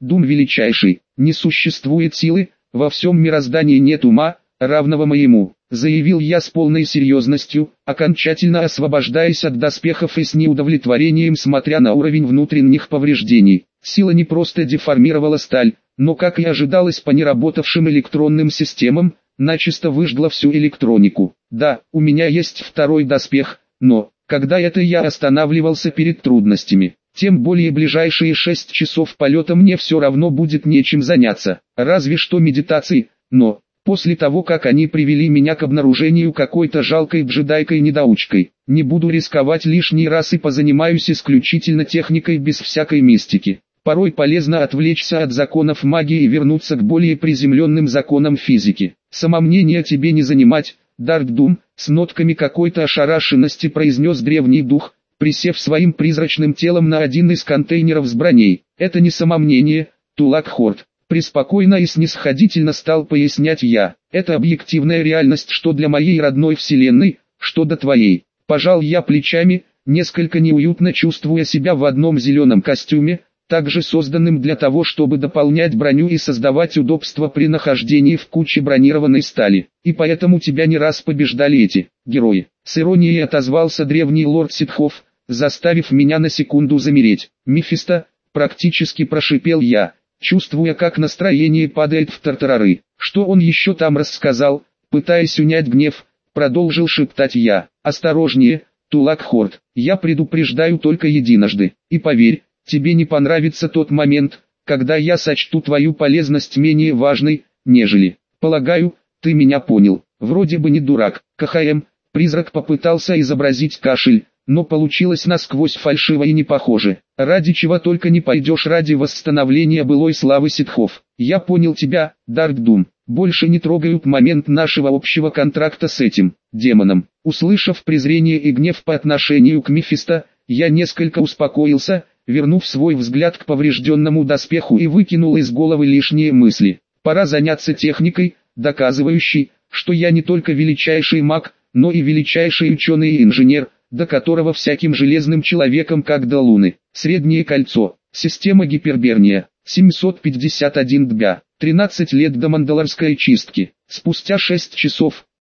Дум величайший, не существует силы, во всем мироздании нет ума, равного моему, заявил я с полной серьезностью, окончательно освобождаясь от доспехов и с неудовлетворением смотря на уровень внутренних повреждений. Сила не просто деформировала сталь, но, как и ожидалось по неработавшим электронным системам, начисто выжгла всю электронику. Да, у меня есть второй доспех, но, когда это я останавливался перед трудностями, тем более ближайшие 6 часов полета мне все равно будет нечем заняться, разве что медитацией, но, после того как они привели меня к обнаружению какой-то жалкой джедайкой-недоучкой, не буду рисковать лишний раз и позанимаюсь исключительно техникой без всякой мистики. Порой полезно отвлечься от законов магии и вернуться к более приземленным законам физики. Самомнение тебе не занимать, Дарк Дум, с нотками какой-то ошарашенности произнес древний дух, присев своим призрачным телом на один из контейнеров с броней. Это не самомнение, Тулак Хорд. Преспокойно и снисходительно стал пояснять я. Это объективная реальность, что для моей родной вселенной, что до твоей. Пожал я плечами, несколько неуютно чувствуя себя в одном зеленом костюме, также созданным для того, чтобы дополнять броню и создавать удобства при нахождении в куче бронированной стали. И поэтому тебя не раз побеждали эти герои. С иронией отозвался древний лорд ситхов, заставив меня на секунду замереть. Мефисто, практически прошипел я, чувствуя, как настроение падает в тартарары. Что он еще там рассказал, пытаясь унять гнев, продолжил шептать я. Осторожнее, Тулак Хорд, я предупреждаю только единожды. И поверь, тебе не понравится тот момент, когда я сочту твою полезность менее важной, нежели. Полагаю, ты меня понял. Вроде бы не дурак. КХМ, призрак попытался изобразить кашель, но получилось насквозь фальшиво и не похоже. Ради чего только не пойдешь ради восстановления былой славы ситхов. Я понял тебя, Дарк Дум. Больше не трогают момент нашего общего контракта с этим демоном. Услышав презрение и гнев по отношению к Мефисто, я несколько успокоился, вернув свой взгляд к поврежденному доспеху и выкинул из головы лишние мысли. Пора заняться техникой, доказывающей, что я не только величайший маг, но и величайший ученый и инженер, до которого всяким железным человеком как до Луны. Среднее кольцо. Система гиперберния. 751 дбя. 13 лет до мандалорской чистки. Спустя 6 часов,